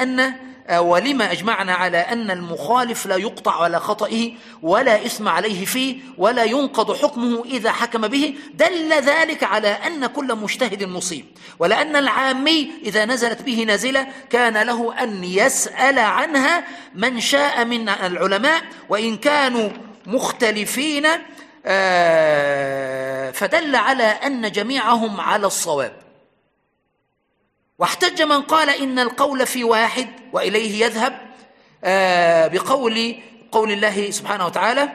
على أن المخالف لا يقطع على خطئه ولا إثم عليه فيه ولا ينقض حكمه إذا حكم به، دل ذلك على أن كل مجتهد مصيب، ولأن العامي إذا نزلت به نازلة كان له أن يسأل عنها من شاء من العلماء وإن كانوا مختلفين، فدل على أن جميعهم على الصواب. واحتج من قال إن القول في واحد وإليه يذهب قول الله سبحانه وتعالى: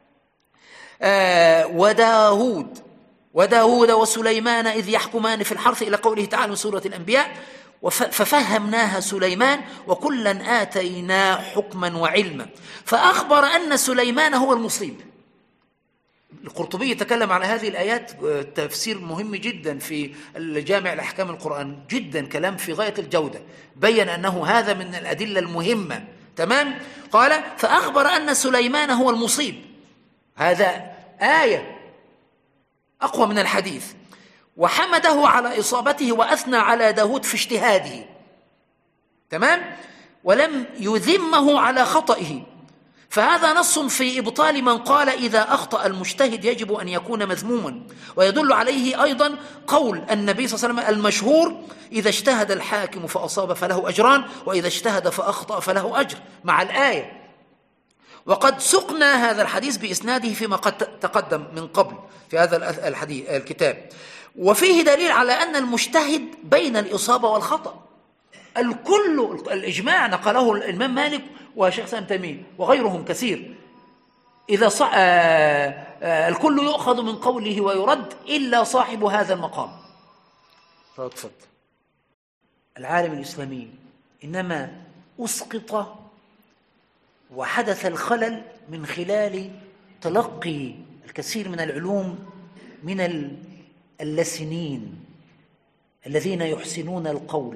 وداود وسليمان إذ يحكمان في الحرث، إلى قوله تعالى من سورة الأنبياء: ففهمناها سليمان وكلا آتينا حكما وعلما، فأخبر أن سليمان هو المصيب. القرطبي يتكلم على هذه الآيات تفسير مهم جدا في الجامع الأحكام القرآن، جدا كلام في غاية الجودة، بيّن أنه هذا من الأدلة المهمة. تمام؟ قال: فأخبر أن سليمان هو المصيب، هذا آية أقوى من الحديث، وحمده على إصابته وأثنى على داود في اجتهاده. تمام؟ ولم يذمه على خطئه، فهذا نص في إبطال من قال إذا أخطأ المجتهد يجب أن يكون مذموما. ويدل عليه أيضا قول النبي صلى الله عليه وسلم المشهور: إذا اجتهد الحاكم فأصاب فله أجران، وإذا اجتهد فأخطأ فله أجر، مع الآية. وقد سقنا هذا الحديث بإسناده فيما قد تقدم من قبل في هذا الكتاب، وفيه دليل على أن المجتهد بين الإصابة والخطأ. الإجماع نقله الإمام مالك وشيخ سام تيمية وغيرهم كثير، إذا الكل يؤخذ من قوله ويرد إلا صاحب هذا المقام. فاتفضل. العالم الإسلامي إنما أسقط وحدث الخلل من خلال تلقي الكثير من العلوم من اللسنين الذين يحسنون القول،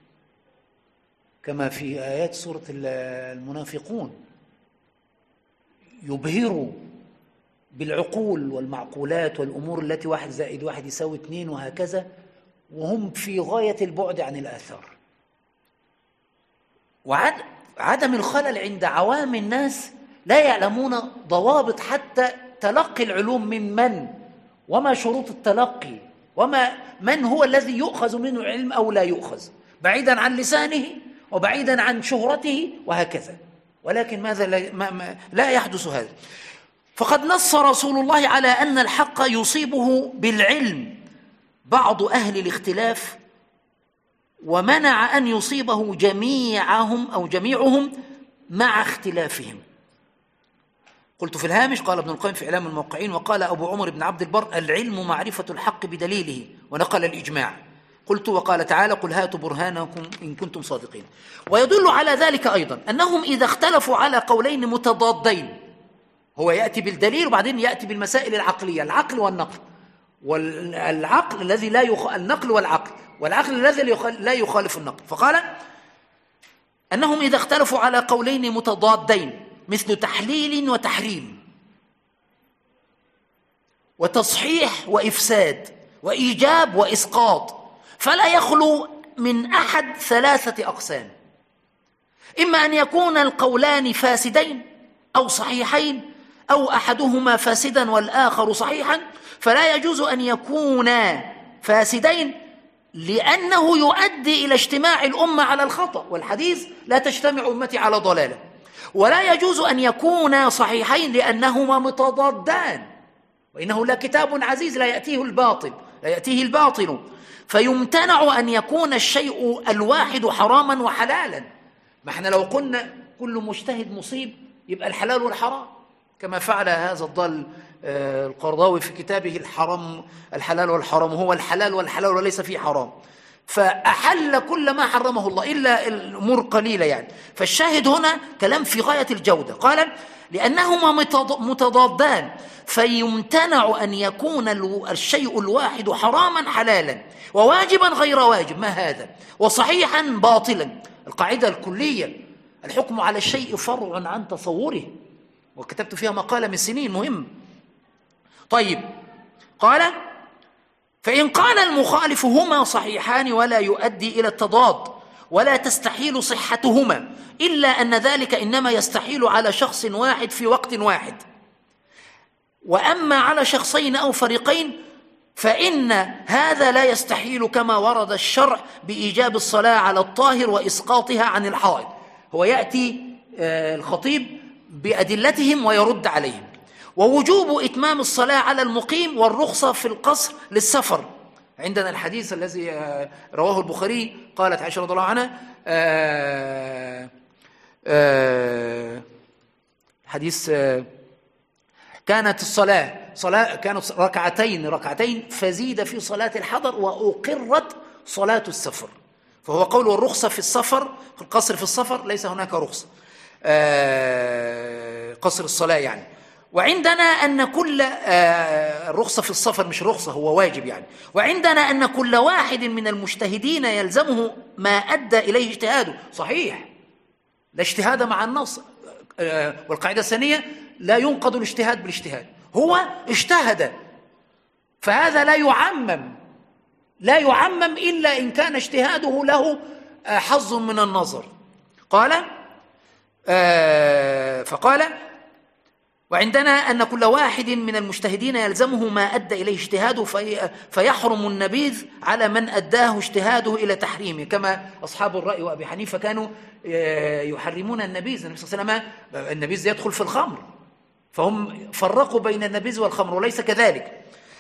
كما في آيات سورة المنافقون، يبهروا بالعقول والمعقولات والأمور التي 1 زائد 1 يساوي 2 وهكذا، وهم في غاية البعد عن الآثار. وعدم الخلل عند عوام الناس لا يعلمون ضوابط حتى تلقي العلوم من وما شروط التلقي، من هو الذي يؤخذ منه العلم أو لا يؤخذ، بعيدا عن لسانه وبعيدا عن شهرته وهكذا. ولكن ماذا لا يحدث هذا. فقد نص رسول الله على أن الحق يصيبه بالعلم بعض أهل الاختلاف، ومنع أن يصيبه جميعهم أو جميعهم مع اختلافهم. قلت في الهامش قال ابن القيم في إعلام الموقعين، وقال أبو عمر بن عبد البر: العلم معرفة الحق بدليله، ونقل الإجماع. قلت وقال تعالى: قل هاتوا برهانكم إن كنتم صادقين. ويدل على ذلك أيضا أنهم إذا اختلفوا على قولين متضادين، هو يأتي بالدليل وبعدين يأتي بالمسائل العقلية، العقل والنقل، والعقل الذي لا النقل والعقل الذي لا يخالف النقل. فقال أنهم إذا اختلفوا على قولين متضادين مثل تحليل وتحريم وتصحيح وإفساد وإيجاب وإسقاط، فلا يخلو من أحد 3 أقسام: إما أن يكون القولان فاسدين أو صحيحين، أو أحدهما فاسدا والآخر صحيحا، فلا يجوز أن يكونا فاسدين لأنه يؤدي إلى اجتماع الأمة على الخطأ، والحديث لا تجتمع أمتي على ضلالة. ولا يجوز أن يكونا صحيحين لأنهما متضادان، وإنه لا كتاب عزيز لا يأتيه الباطل، فيمتنع أن يكون الشيء الواحد حراما وحلالا. ما احنا لو قلنا كل مجتهد مصيب يبقى الحلال والحرام، كما فعل هذا الضال القرضاوي في كتابه الحلال والحرام، هو الحلال والحلال وليس فيه حرام، فأحل كل ما حرمه الله إلا الأمور قليلة يعني. فالشاهد هنا كلام في غاية الجودة. قال: لأنهما متضادان فيمتنع أن يكون الشيء الواحد حراما حلالا، وواجبا غير واجب، ما هذا، وصحيحا باطلا. القاعدة الكلية: الحكم على الشيء فرع عن تصوره، وكتبت فيها مقالة من سنين مهم. طيب، قال: فإن قال المخالف هما صحيحان ولا يؤدي إلى التضاد ولا تستحيل صحتهما، إلا أن ذلك إنما يستحيل على شخص واحد في وقت واحد، وأما على شخصين أو فريقين فإن هذا لا يستحيل، كما ورد الشرع بإيجاب الصلاة على الطاهر وإسقاطها عن الحائض. هو يأتي الخطيب بأدلتهم ويرد عليهم. ووجوب إتمام الصلاة على المقيم، والرخصة في القصر للسفر. عندنا الحديث الذي رواه البخاري، قالت عائشة رضي الله عنها حديث كانت الصلاة كانت ركعتين فزيد في صلاة الحضر وأقرت صلاة السفر. فهو قول الرخصة في السفر، القصر في السفر، ليس هناك رخصة قصر الصلاة يعني. وعندنا أن كل الرخصة في السفر مش رخصة، هو واجب يعني. وعندنا أن كل واحد من المجتهدين يلزمه ما أدى إليه اجتهاده. صحيح، لا اجتهاد مع النص. والقاعدة الثانية: لا ينقض الاجتهاد بالاجتهاد. هو اجتهد، فهذا لا يعمم إلا إن كان اجتهاده له حظ من النظر. فقال: وعندنا أن كل واحد من المجتهدين يلزمه ما أدى إليه اجتهاده، فيحرم النبيذ على من أداه اجتهاده إلى تحريمه، كما أصحاب الرأي وأبي حنيفة كانوا يحرمون النبيذ. النبي صلى الله عليه وسلم النبيذ يدخل في الخمر، فهم فرقوا بين النبيذ والخمر، وليس كذلك.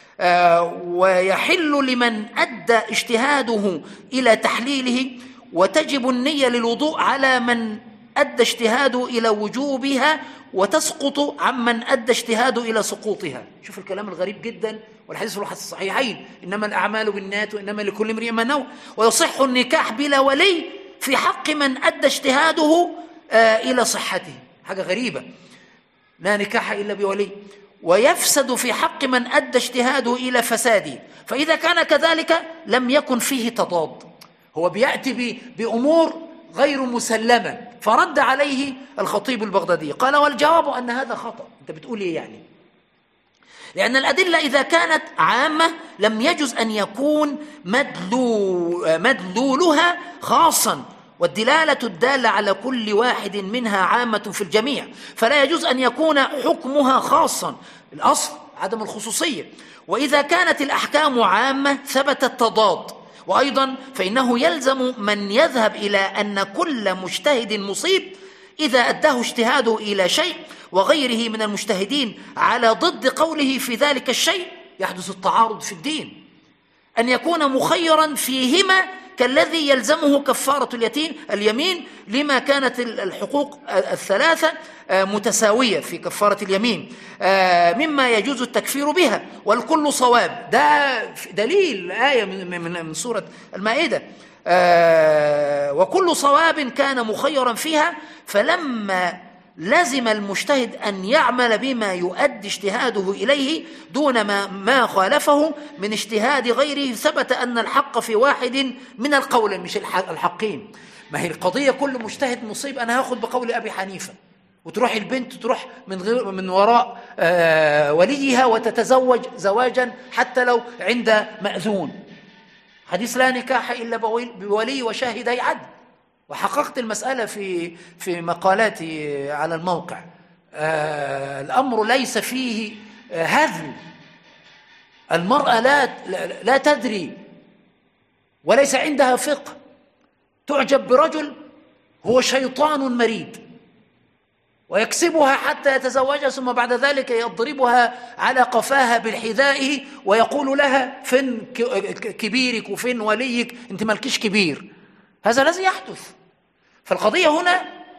ويحل لمن أدى اجتهاده إلى تحليله، وتجب النية للوضوء على من أدى اجتهاده إلى وجوبها، وتسقط عمن أدى اجتهاده إلى سقوطها. شوف الكلام الغريب جدا، والحديث في الصحيحين: إنما الأعمال بالنيات وإنما لكل امرئ ما نوى، ويصح النكاح بلا ولي في حق من أدى اجتهاده إلى صحته. حاجة غريبة، لا نكاح إلا بولي. ويفسد في حق من أدى اجتهاده إلى فساده، فإذا كان كذلك لم يكن فيه تضاد. هو بيأتي بأمور غير مسلمة، فرد عليه الخطيب البغدادي قال: والجواب أن هذا خطأ. أنت بتقول إيه يعني؟ لأن الأدلة إذا كانت عامة لم يجوز أن يكون مدلولها خاصا، والدلالة الدالة على كل واحد منها عامة في الجميع، فلا يجوز أن يكون حكمها خاصا. الأصل عدم الخصوصية. وإذا كانت الأحكام عامة ثبت التضاد. وأيضا فإنه يلزم من يذهب إلى أن كل مجتهد مصيب إذا أداه اجتهاده إلى شيء وغيره من المجتهدين على ضد قوله في ذلك الشيء، يحدث التعارض في الدين، أن يكون مخيرا فيهما كالذي يلزمه كفارة اليمين لما كانت الحقوق الثلاثة متساوية في كفارة اليمين، مما يجوز التكفير بها، والكل صواب. ده دليل آية من سورة المائدة، وكل صواب كان مخيرا فيها. فلما لزم المجتهد أن يعمل بما يؤدي اجتهاده إليه دون ما خالفه من اجتهاد غيره، ثبت أن الحق في واحد من القولين، مش الحقين. ما هي القضية كل مجتهد مصيب. أنا هاخد بقول أبي حنيفة، وتروح البنت تروح من وراء وليها وتتزوج زواجا حتى لو عند مأذون، حديث لا نكاح إلا بولي وشاهدي عدل. وحققت المسألة في مقالاتي على الموقع. الأمر ليس فيه هذل. المرأة لا تدري وليس عندها فقه، تعجب برجل هو شيطان مريد ويكسبها حتى يتزوجها، ثم بعد ذلك يضربها على قفاها بالحذاء ويقول لها: فين كبيرك وفين وليك؟ انت مالكيش كبير. هذا الذي يحدث. فالقضية هنا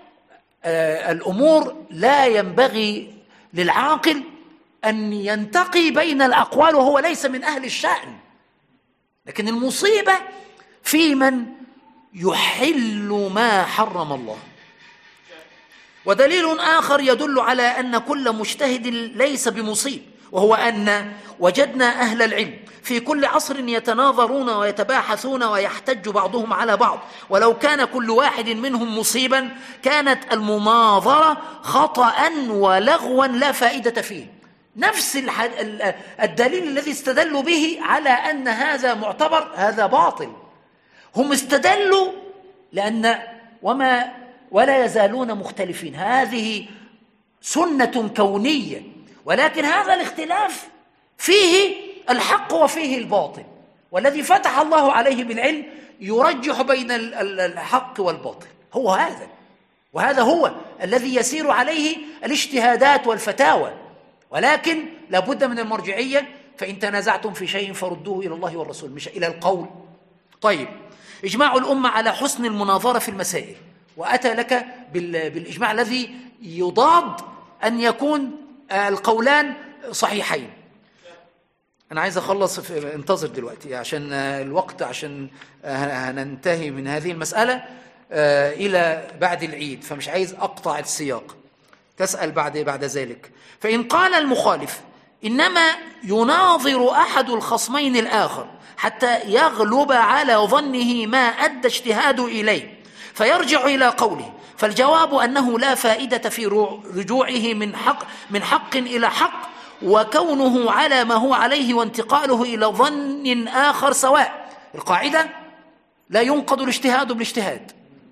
الأمور لا ينبغي للعاقل أن ينتقي بين الأقوال وهو ليس من أهل الشأن، لكن المصيبة في من يحل ما حرم الله. ودليل آخر يدل على أن كل مجتهد ليس بمصيب، وهو أن وجدنا أهل العلم في كل عصر يتناظرون ويتباحثون ويحتج بعضهم على بعض، ولو كان كل واحد منهم مصيبا كانت المناظرة خطأ ولغوا لا فائدة فيه. نفس الدليل الذي استدلوا به على أن هذا معتبر هذا باطل. هم استدلوا لأن ولا يزالون مختلفين، هذه سنة كونية، ولكن هذا الاختلاف فيه الحق وفيه الباطل، والذي فتح الله عليه بالعلم يرجح بين الحق والباطل. هو هذا، وهذا هو الذي يسير عليه الاجتهادات والفتاوى. ولكن لابد من المرجعية، فإن تنازعتم في شيء فردوه إلى الله والرسول، مش إلى القول. طيب، إجماع الأمة على حسن المناظرة في المسائل، وأتى لك بالإجماع الذي يضاد أن يكون القولان صحيحين. أنا عايز أخلص، انتظر دلوقتي عشان الوقت، عشان هننتهي من هذه المسألة إلى بعد العيد، فمش عايز أقطع السياق. تسأل بعد ذلك. فإن قال المخالف إنما يناظر أحد الخصمين الآخر حتى يغلب على ظنه ما أدى اجتهاده إليه فيرجع إلى قوله، فالجواب أنه لا فائدة في رجوعه من حق إلى حق، وكونه على ما هو عليه وانتقاله إلى ظن آخر سواء. القاعدة: لا ينقض الاجتهاد بالاجتهاد.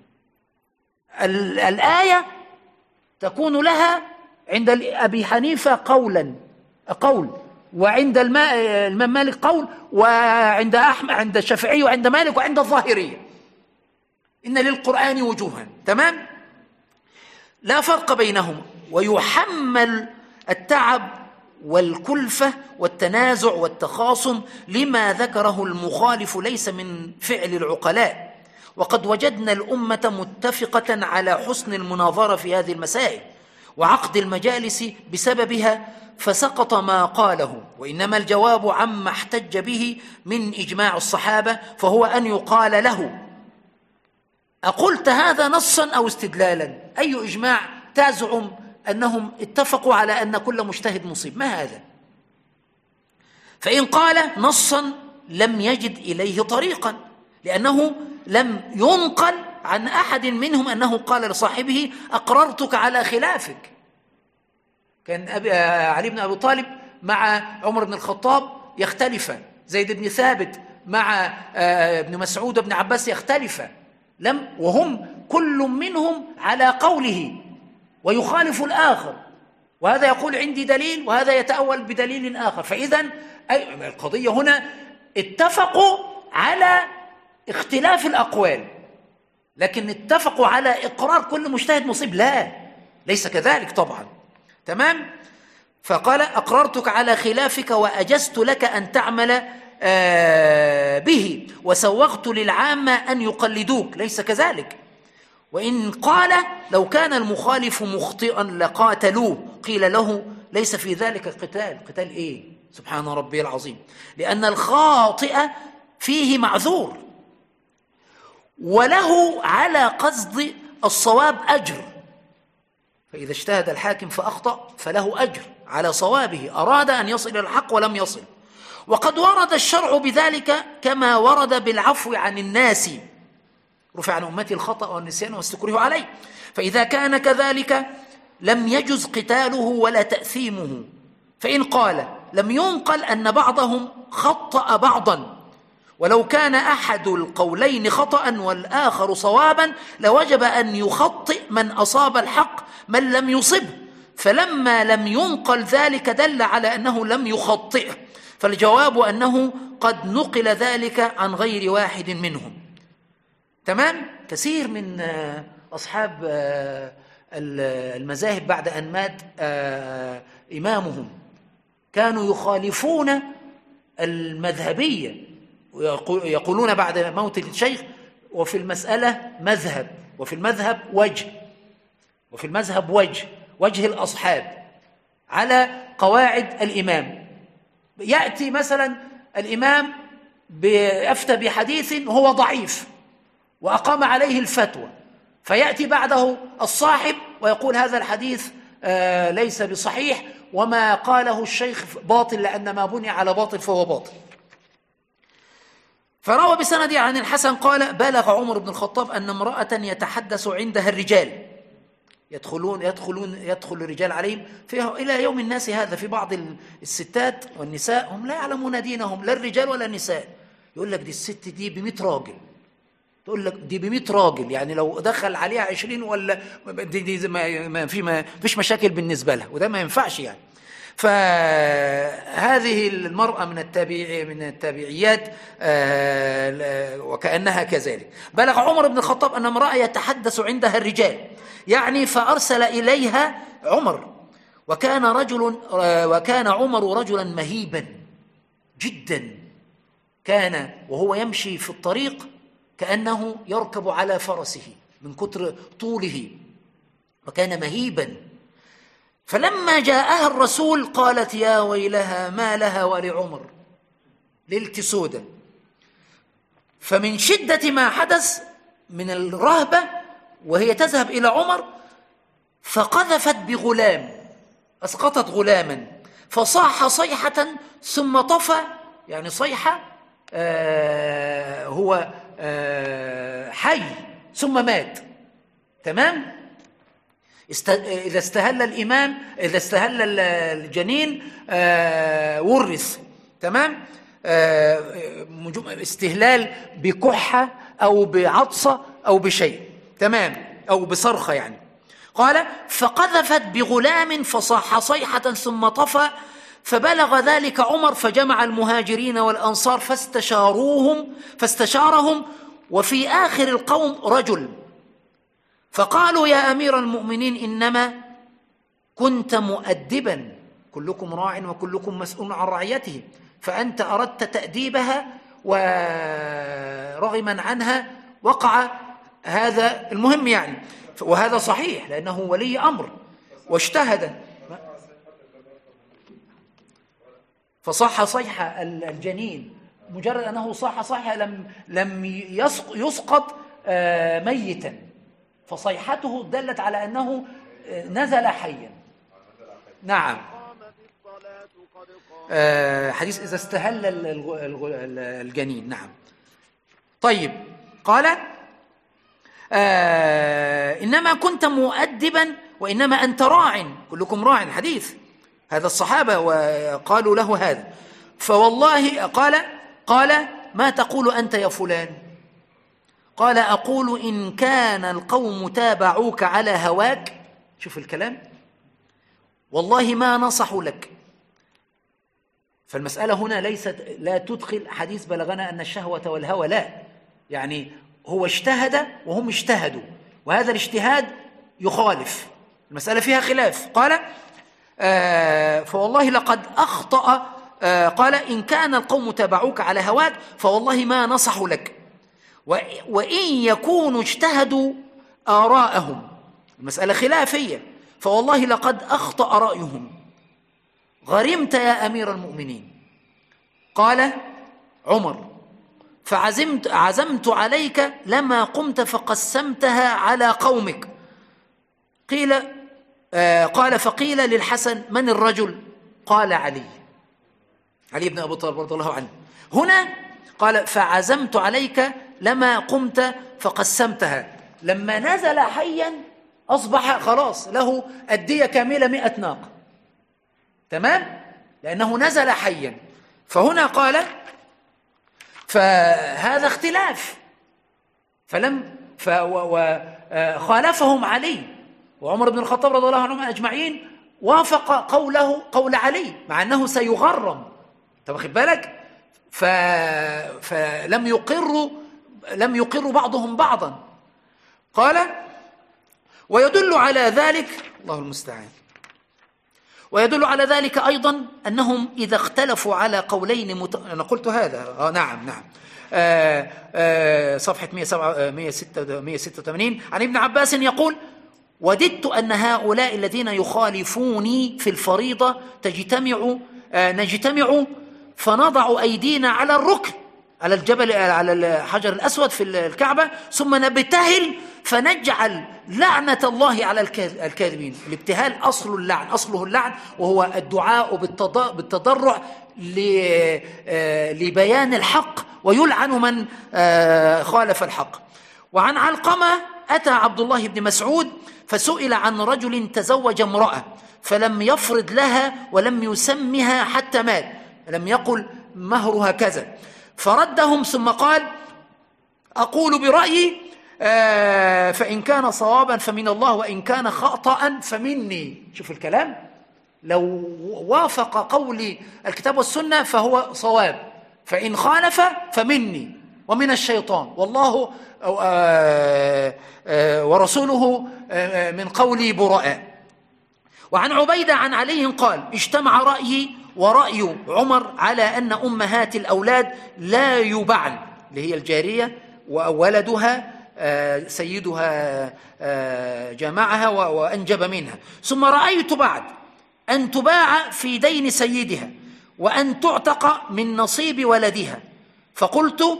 الآية تكون لها عند أبي حنيفة قول، وعند الإمام مالك قول، وعند أحمد، عند الشافعي، وعند مالك، وعند الظاهرية. إن للقرآن وجوها، تمام؟ لا فرق بينهم، ويحمل التعب والكلفة والتنازع والتخاصم لما ذكره المخالف ليس من فعل العقلاء. وقد وجدنا الأمة متفقة على حسن المناظرة في هذه المسائل وعقد المجالس بسببها، فسقط ما قاله. وإنما الجواب عما احتج به من إجماع الصحابة، فهو أن يقال له: أقلت هذا نصا أو استدلالا؟ أي إجماع تزعم أنهم اتفقوا على أن كل مجتهد مصيب. ما هذا؟ فإن قال نصا لم يجد إليه طريقا، لأنه لم ينقل عن أحد منهم أنه قال لصاحبه أقررتك على خلافك. كان علي بن أبي طالب مع عمر بن الخطاب يختلفا، زيد بن ثابت مع ابن مسعود وابن عباس يختلفا، وهم كل منهم على قوله ويخالف الآخر، وهذا يقول عندي دليل وهذا يتأول بدليل آخر. فإذا القضية هنا اتفقوا على اختلاف الأقوال، لكن اتفقوا على إقرار كل مجتهد مصيب؟ لا، ليس كذلك طبعا. تمام؟ فقال أقررتك على خلافك وأجزت لك أن تعمل به وسوغت للعامة أن يقلدوك، ليس كذلك. وإن قال لو كان المخالف مخطئا لقاتلوه، قيل له ليس في ذلك قتال. قتال إيه؟ سبحان ربي العظيم. لأن الخاطئ فيه معذور وله على قصد الصواب أجر، فإذا اجتهد الحاكم فأخطأ فله أجر على صوابه، أراد أن يصل إلى الحق ولم يصل. وقد ورد الشرع بذلك كما ورد بالعفو عن الناس، رفع عن أمتي الخطأ والنسيان واستكره عليه. فإذا كان كذلك لم يجز قتاله ولا تأثيمه. فإن قال لم ينقل أن بعضهم خطأ بعضا، ولو كان أحد القولين خطأ والآخر صوابا لوجب أن يخطئ من أصاب الحق من لم يصبه، فلما لم ينقل ذلك دل على أنه لم يخطئه، فالجواب أنه قد نقل ذلك عن غير واحد منهم. تمام؟ كثير من أصحاب المذاهب بعد أن مات إمامهم كانوا يخالفون المذهبية، ويقولون بعد موت الشيخ وفي المسألة مذهب، وفي المذهب وجه، وفي المذهب وجه الأصحاب على قواعد الإمام. يأتي مثلا الإمام أفتى بحديث هو ضعيف وأقام عليه الفتوى، فيأتي بعده الصاحب ويقول هذا الحديث ليس بصحيح وما قاله الشيخ باطل، لأن ما بني على باطل فهو باطل. فروى بسند عن الحسن قال بلغ عمر بن الخطاب أن امرأة يتحدث عندها الرجال، يدخل الرجال عليهم إلى يوم الناس هذا. في بعض الستات والنساء هم لا يعلمون دينهم، لا الرجال ولا النساء. يقول لك دي الست دي ب100 راجل، تقول لك دي ب100 راجل، يعني لو دخل عليها 20 ولا دي ما فيش مشاكل بالنسبة لها، وده ما ينفعش يعني. فهذه المرأة من التابعيات وكأنها كذلك. بلغ عمر بن الخطاب أن امرأة يتحدث عندها الرجال، يعني فأرسل إليها عمر. وكان عمر رجلا مهيبا جدا، كان وهو يمشي في الطريق كأنه يركب على فرسه من كتر طوله، وكان مهيبا. فلما جاءها الرسول قالت يا ويلها ما لها ولعمر، ليلة سودة. فمن شدة ما حدث من الرهبة وهي تذهب إلى عمر فقذفت بغلام، أسقطت غلاما فصاح صيحة ثم طفى، يعني صيحة هو حي ثم مات. تمام؟ إذا استهل الجنين ورث. تمام؟ استهلال بكحة أو بعطسة أو بشيء. تمام؟ أو بصرخة يعني. قال فقذفت بغلام فصاح صيحة ثم طفى، فبلغ ذلك عمر فجمع المهاجرين والأنصار فاستشارهم، وفي آخر القوم رجل، فقالوا يا أمير المؤمنين إنما كنت مؤدبا، كلكم راع وكلكم مسؤول عن رعيته، فأنت أردت تأديبها ورغما عنها وقع هذا المهم يعني. وهذا صحيح لأنه ولي أمر واجتهد. فصح صيحة الجنين، مجرد أنه صح صيحة لم يسقط ميتا، فصيحته دلت على أنه نزل حيا. نعم. حديث إذا استهل الجنين. نعم. طيب قال إنما كنت مؤدبا وإنما أنت راع، كلكم راع. حديث هذا الصحابة وقالوا له هذا. فوالله قال ما تقول أنت يا فلان؟ قال أقول إن كان القوم تابعوك على هواك، شوف الكلام، والله ما نصحوا لك. فالمسألة هنا لا تدخل حديث بلغنا أن الشهوة والهوى، لا، يعني هو اجتهد وهم اجتهدوا، وهذا الاجتهاد يخالف، المسألة فيها خلاف. قال فوالله لقد أخطأ، قال إن كان القوم تابعوك على هواك فوالله ما نصحوا لك، وإن يكونوا اجتهدوا آراءهم، المسألة خلافية، فوالله لقد أخطأ رأيهم، غرمت يا أمير المؤمنين. قال عمر عزمت عليك لما قمت فقسمتها على قومك. قال فقيل للحسن من الرجل؟ قال علي بن أبي طالب رضي الله عنه. هنا قال فعزمت عليك لما قمت فقسمتها، لما نزل حيا أصبح خلاص له الدية كاملة 100 ناقة، تمام، لأنه نزل حيا. فهنا قال فهذا اختلاف، خالفهم علي وعمر بن الخطاب رضي الله عنهم أجمعين، وافق قوله قول علي مع أنه سيغرم، طب واخد بالك؟ فلم يقروا بعضهم بعضا. قال ويدل على ذلك، الله المستعان، ويدل على ذلك أيضا أنهم إذا اختلفوا على قولين أنا قلت هذا نعم صفحة 186 عن ابن عباس يقول وددت أن هؤلاء الذين يخالفوني في الفريضة نجتمع فنضع أيدينا على الركن، على الجبل، على الحجر الأسود في الكعبة، ثم نبتهل فنجعل لعنة الله على الكاذبين. الابتهال أصله اللعن، وهو الدعاء بالتضرع لبيان الحق، ويلعن من خالف الحق. وعن علقمة أتى عبد الله بن مسعود فسئل عن رجل تزوج امرأة فلم يفرض لها ولم يسمها حتى مات، لم يقل مهرها كذا، فردهم ثم قال أقول برأيي فإن كان صوابا فمن الله وإن كان خطأ فمني. شوف الكلام، لو وافق قولي الكتاب والسنة فهو صواب، فإن خالف فمني ومن الشيطان، والله ورسوله من قولي براء. وعن عبيدة عن علي قال اجتمع رأيي ورأي عمر على أن أمهات الأولاد لا يبعن، اللي هي الجارية وولدها سيدها جمعها وأنجب منها، ثم رأيت بعد أن تباع في دين سيدها وأن تعتق من نصيب ولدها. فقلت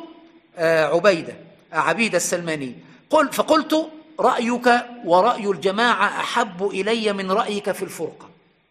عبيدة السلماني فقلت رأيك ورأي الجماعة أحب إلي من رأيك في الفرقة.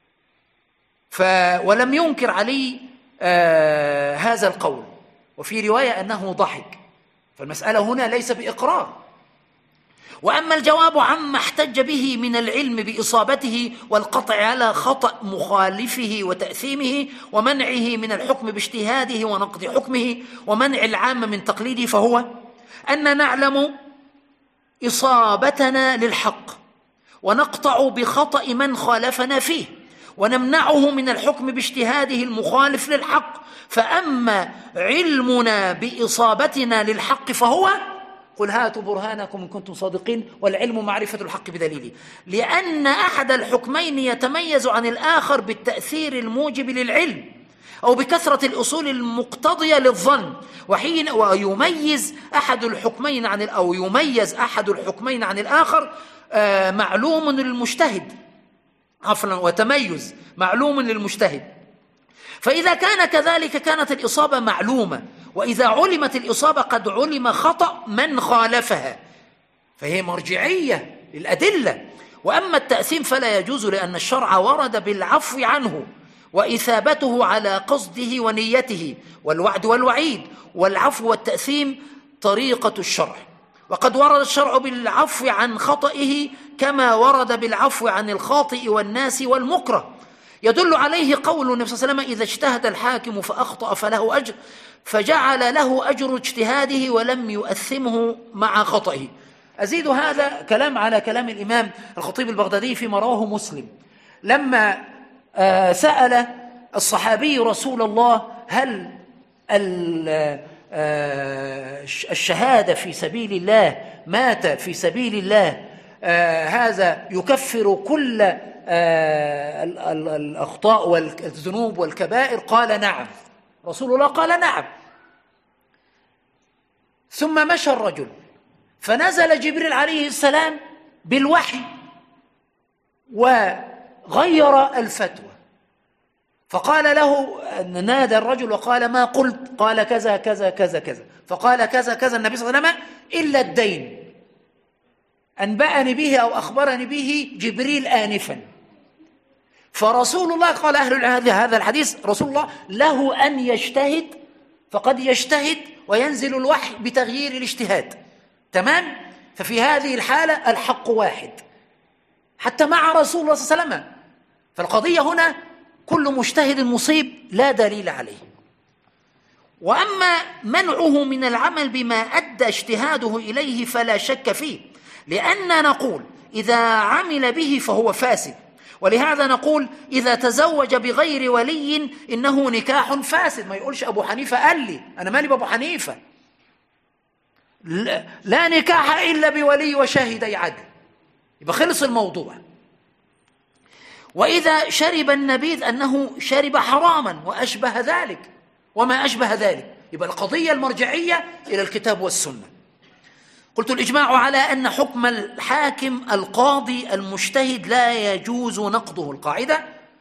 ولم ينكر علي هذا القول، وفي رواية أنه ضحك، فالمسألة هنا ليس بإقرار. وأما الجواب عما احتج به من العلم بإصابته والقطع على خطأ مخالفه وتأثيمه ومنعه من الحكم باجتهاده ونقض حكمه ومنع العام من تقليده، فهو أن نعلم إصابتنا للحق ونقطع بخطأ من خالفنا فيه ونمنعه من الحكم باجتهاده المخالف للحق. فأما علمنا بإصابتنا للحق فهو قل هاتوا برهانكم إن كنتم صادقين، والعلم معرفة الحق بدليله، لأن أحد الحكمين يتميز عن الآخر بالتأثير الموجب للعلم أو بكثرة الأصول المقتضية للظن، ويميز أحد الحكمين عن الآخر معلوم للمجتهد، وتميز معلوم للمجتهد. فإذا كان كذلك كانت الإصابة معلومة، وإذا علمت الإصابة قد علم خطأ من خالفها، فهي مرجعية للأدلة. وأما التأثيم فلا يجوز، لأن الشرع ورد بالعفو عنه وإثابته على قصده ونيته والوعد والوعيد، والعفو والتأثيم طريقة الشرع. وقد ورد الشرع بالعفو عن خطئه كما ورد بالعفو عن الخاطئ والناس والمكره، يدل عليه قول النبي صلى الله عليه وسلم: إذا اجتهد الحاكم فأخطأ فله أجر، فجعل له أجر اجتهاده ولم يؤثمه مع خطئه. أزيد هذا كلام على كلام الإمام الخطيب البغدادي فيما رواه مسلم، لما سأل الصحابي رسول الله: هل الشهادة في سبيل الله، مات في سبيل الله، هذا يكفر كل الأخطاء والذنوب والكبائر؟ قال: نعم. رسول الله قال: نعم. ثم مشى الرجل، فنزل جبريل عليه السلام بالوحي وغير الفتوى، فقال له، نادى الرجل وقال: ما قلت؟ قال: كذا كذا كذا كذا. فقال: كذا كذا النبي صلى الله عليه وسلم إلا الدين أنبأني به أو أخبرني به جبريل آنفا. فرسول الله قال أهل هذا الحديث: رسول الله له أن يجتهد، فقد يجتهد وينزل الوحي بتغيير الاجتهاد. تمام؟ ففي هذه الحالة الحق واحد حتى مع رسول الله صلى الله عليه وسلم. فالقضية هنا كل مجتهد مصيب لا دليل عليه. وأما منعه من العمل بما أدى اجتهاده إليه فلا شك فيه، لأننا نقول إذا عمل به فهو فاسد، ولهذا نقول إذا تزوج بغير ولي إنه نكاح فاسد. ما يقولش أبو حنيفة قال لي، أنا مالي بأبو حنيفة. لا نكاح إلا بولي وشاهدي عدل، يبقى خلص الموضوع. وإذا شرب النبيذ أنه شرب حراما وأشبه ذلك وما أشبه ذلك، يبقى القضية المرجعية إلى الكتاب والسنة. قلت: الإجماع على أن حكم الحاكم القاضي المجتهد لا يجوز نقضه. القاعدة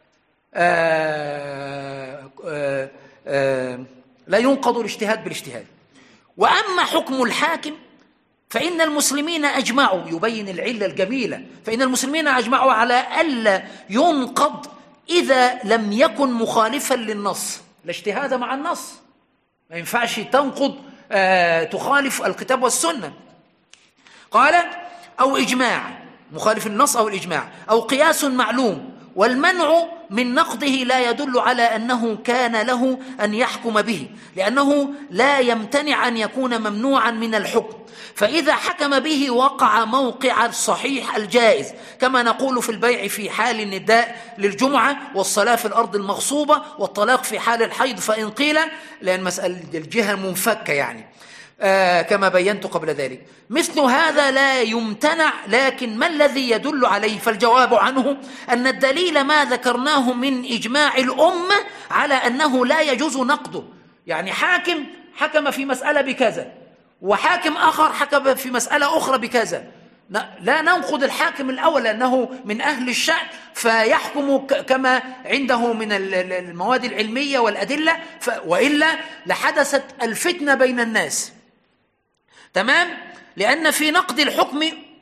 لا ينقض الاجتهاد بالاجتهاد. وأما حكم الحاكم فإن المسلمين أجمعوا، يبين العلة الجميلة، فإن المسلمين أجمعوا على ألا ينقض إذا لم يكن مخالفا للنص. الاجتهاد مع النص، ما ينفعش تنقض تخالف الكتاب والسنة. قال: أو إجماع مخالف النص، أو الإجماع، أو قياس معلوم. والمنع من نقضه لا يدل على أنه كان له أن يحكم به، لأنه لا يمتنع أن يكون ممنوعا من الحكم، فإذا حكم به وقع موقع الصحيح الجائز، كما نقول في البيع في حال النداء للجمعة، والصلاة في الأرض المغصوبة، والطلاق في حال الحيض فإن قيل، لأن مسألة الجهة منفكة يعني، كما بينت قبل ذلك. مثل هذا لا يمتنع، لكن ما الذي يدل عليه؟ فالجواب عنه أن الدليل ما ذكرناه من إجماع الأمة على أنه لا يجوز نقضه. يعني حاكم حكم في مسألة بكذا، وحاكم آخر حكم في مسألة أخرى بكذا، لا ننقض الحاكم الأول لأنه من أهل الشأن فيحكم كما عنده من المواد العلمية والأدلة، وإلا لحدثت الفتنة بين الناس. تمام؟ لأن في نقد الحكم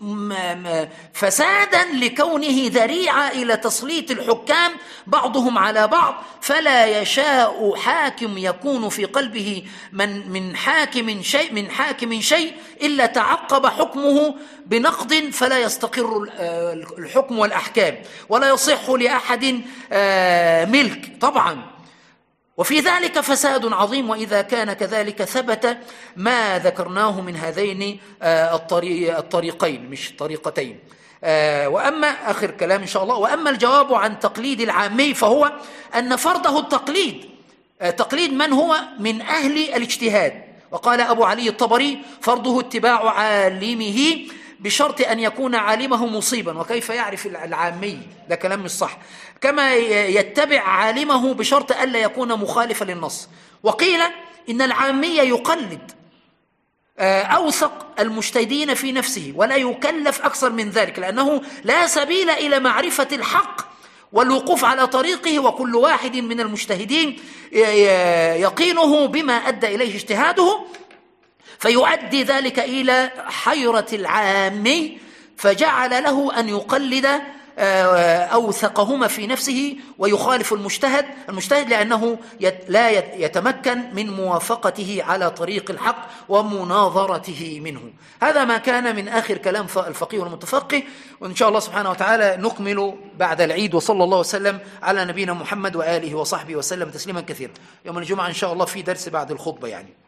فسادا لكونه ذريعة إلى تسليط الحكام بعضهم على بعض، فلا يشاء حاكم يكون في قلبه من حاكم شيء إلا تعقب حكمه بنقد، فلا يستقر الحكم والأحكام، ولا يصح لأحد ملك طبعا. وفي ذلك فساد عظيم، وإذا كان كذلك ثبت ما ذكرناه من هذين الطريقين، مش طريقتين. وأما آخر كلام إن شاء الله. وأما الجواب عن تقليد العامي فهو أن فرضه التقليد، تقليد من هو من أهل الاجتهاد. وقال أبو علي الطبري: فرضه اتباع عالمه بشرط أن يكون عالمه مصيبا. وكيف يعرف العامي؟ ده كلام مش صح. كما يتبع عالمه بشرط ألا يكون مخالفا للنص. وقيل إن العامي يقلد أوثق المجتهدين في نفسه ولا يكلف أكثر من ذلك، لأنه لا سبيل إلى معرفة الحق والوقوف على طريقه، وكل واحد من المجتهدين يقينه بما أدى إليه اجتهاده، فيؤدي ذلك إلى حيرة العامي، فجعل له أن يقلد أوثقهما في نفسه ويخالف المجتهد لأنه لا يتمكن من موافقته على طريق الحق ومناظرته منه. هذا ما كان من آخر كلام الفقيه والمتفقه، وإن شاء الله سبحانه وتعالى نكمل بعد العيد. وصلى الله وسلم على نبينا محمد وآله وصحبه وسلم تسليما كثيرا. يوم الجمعة إن شاء الله في درس بعد الخطبة يعني.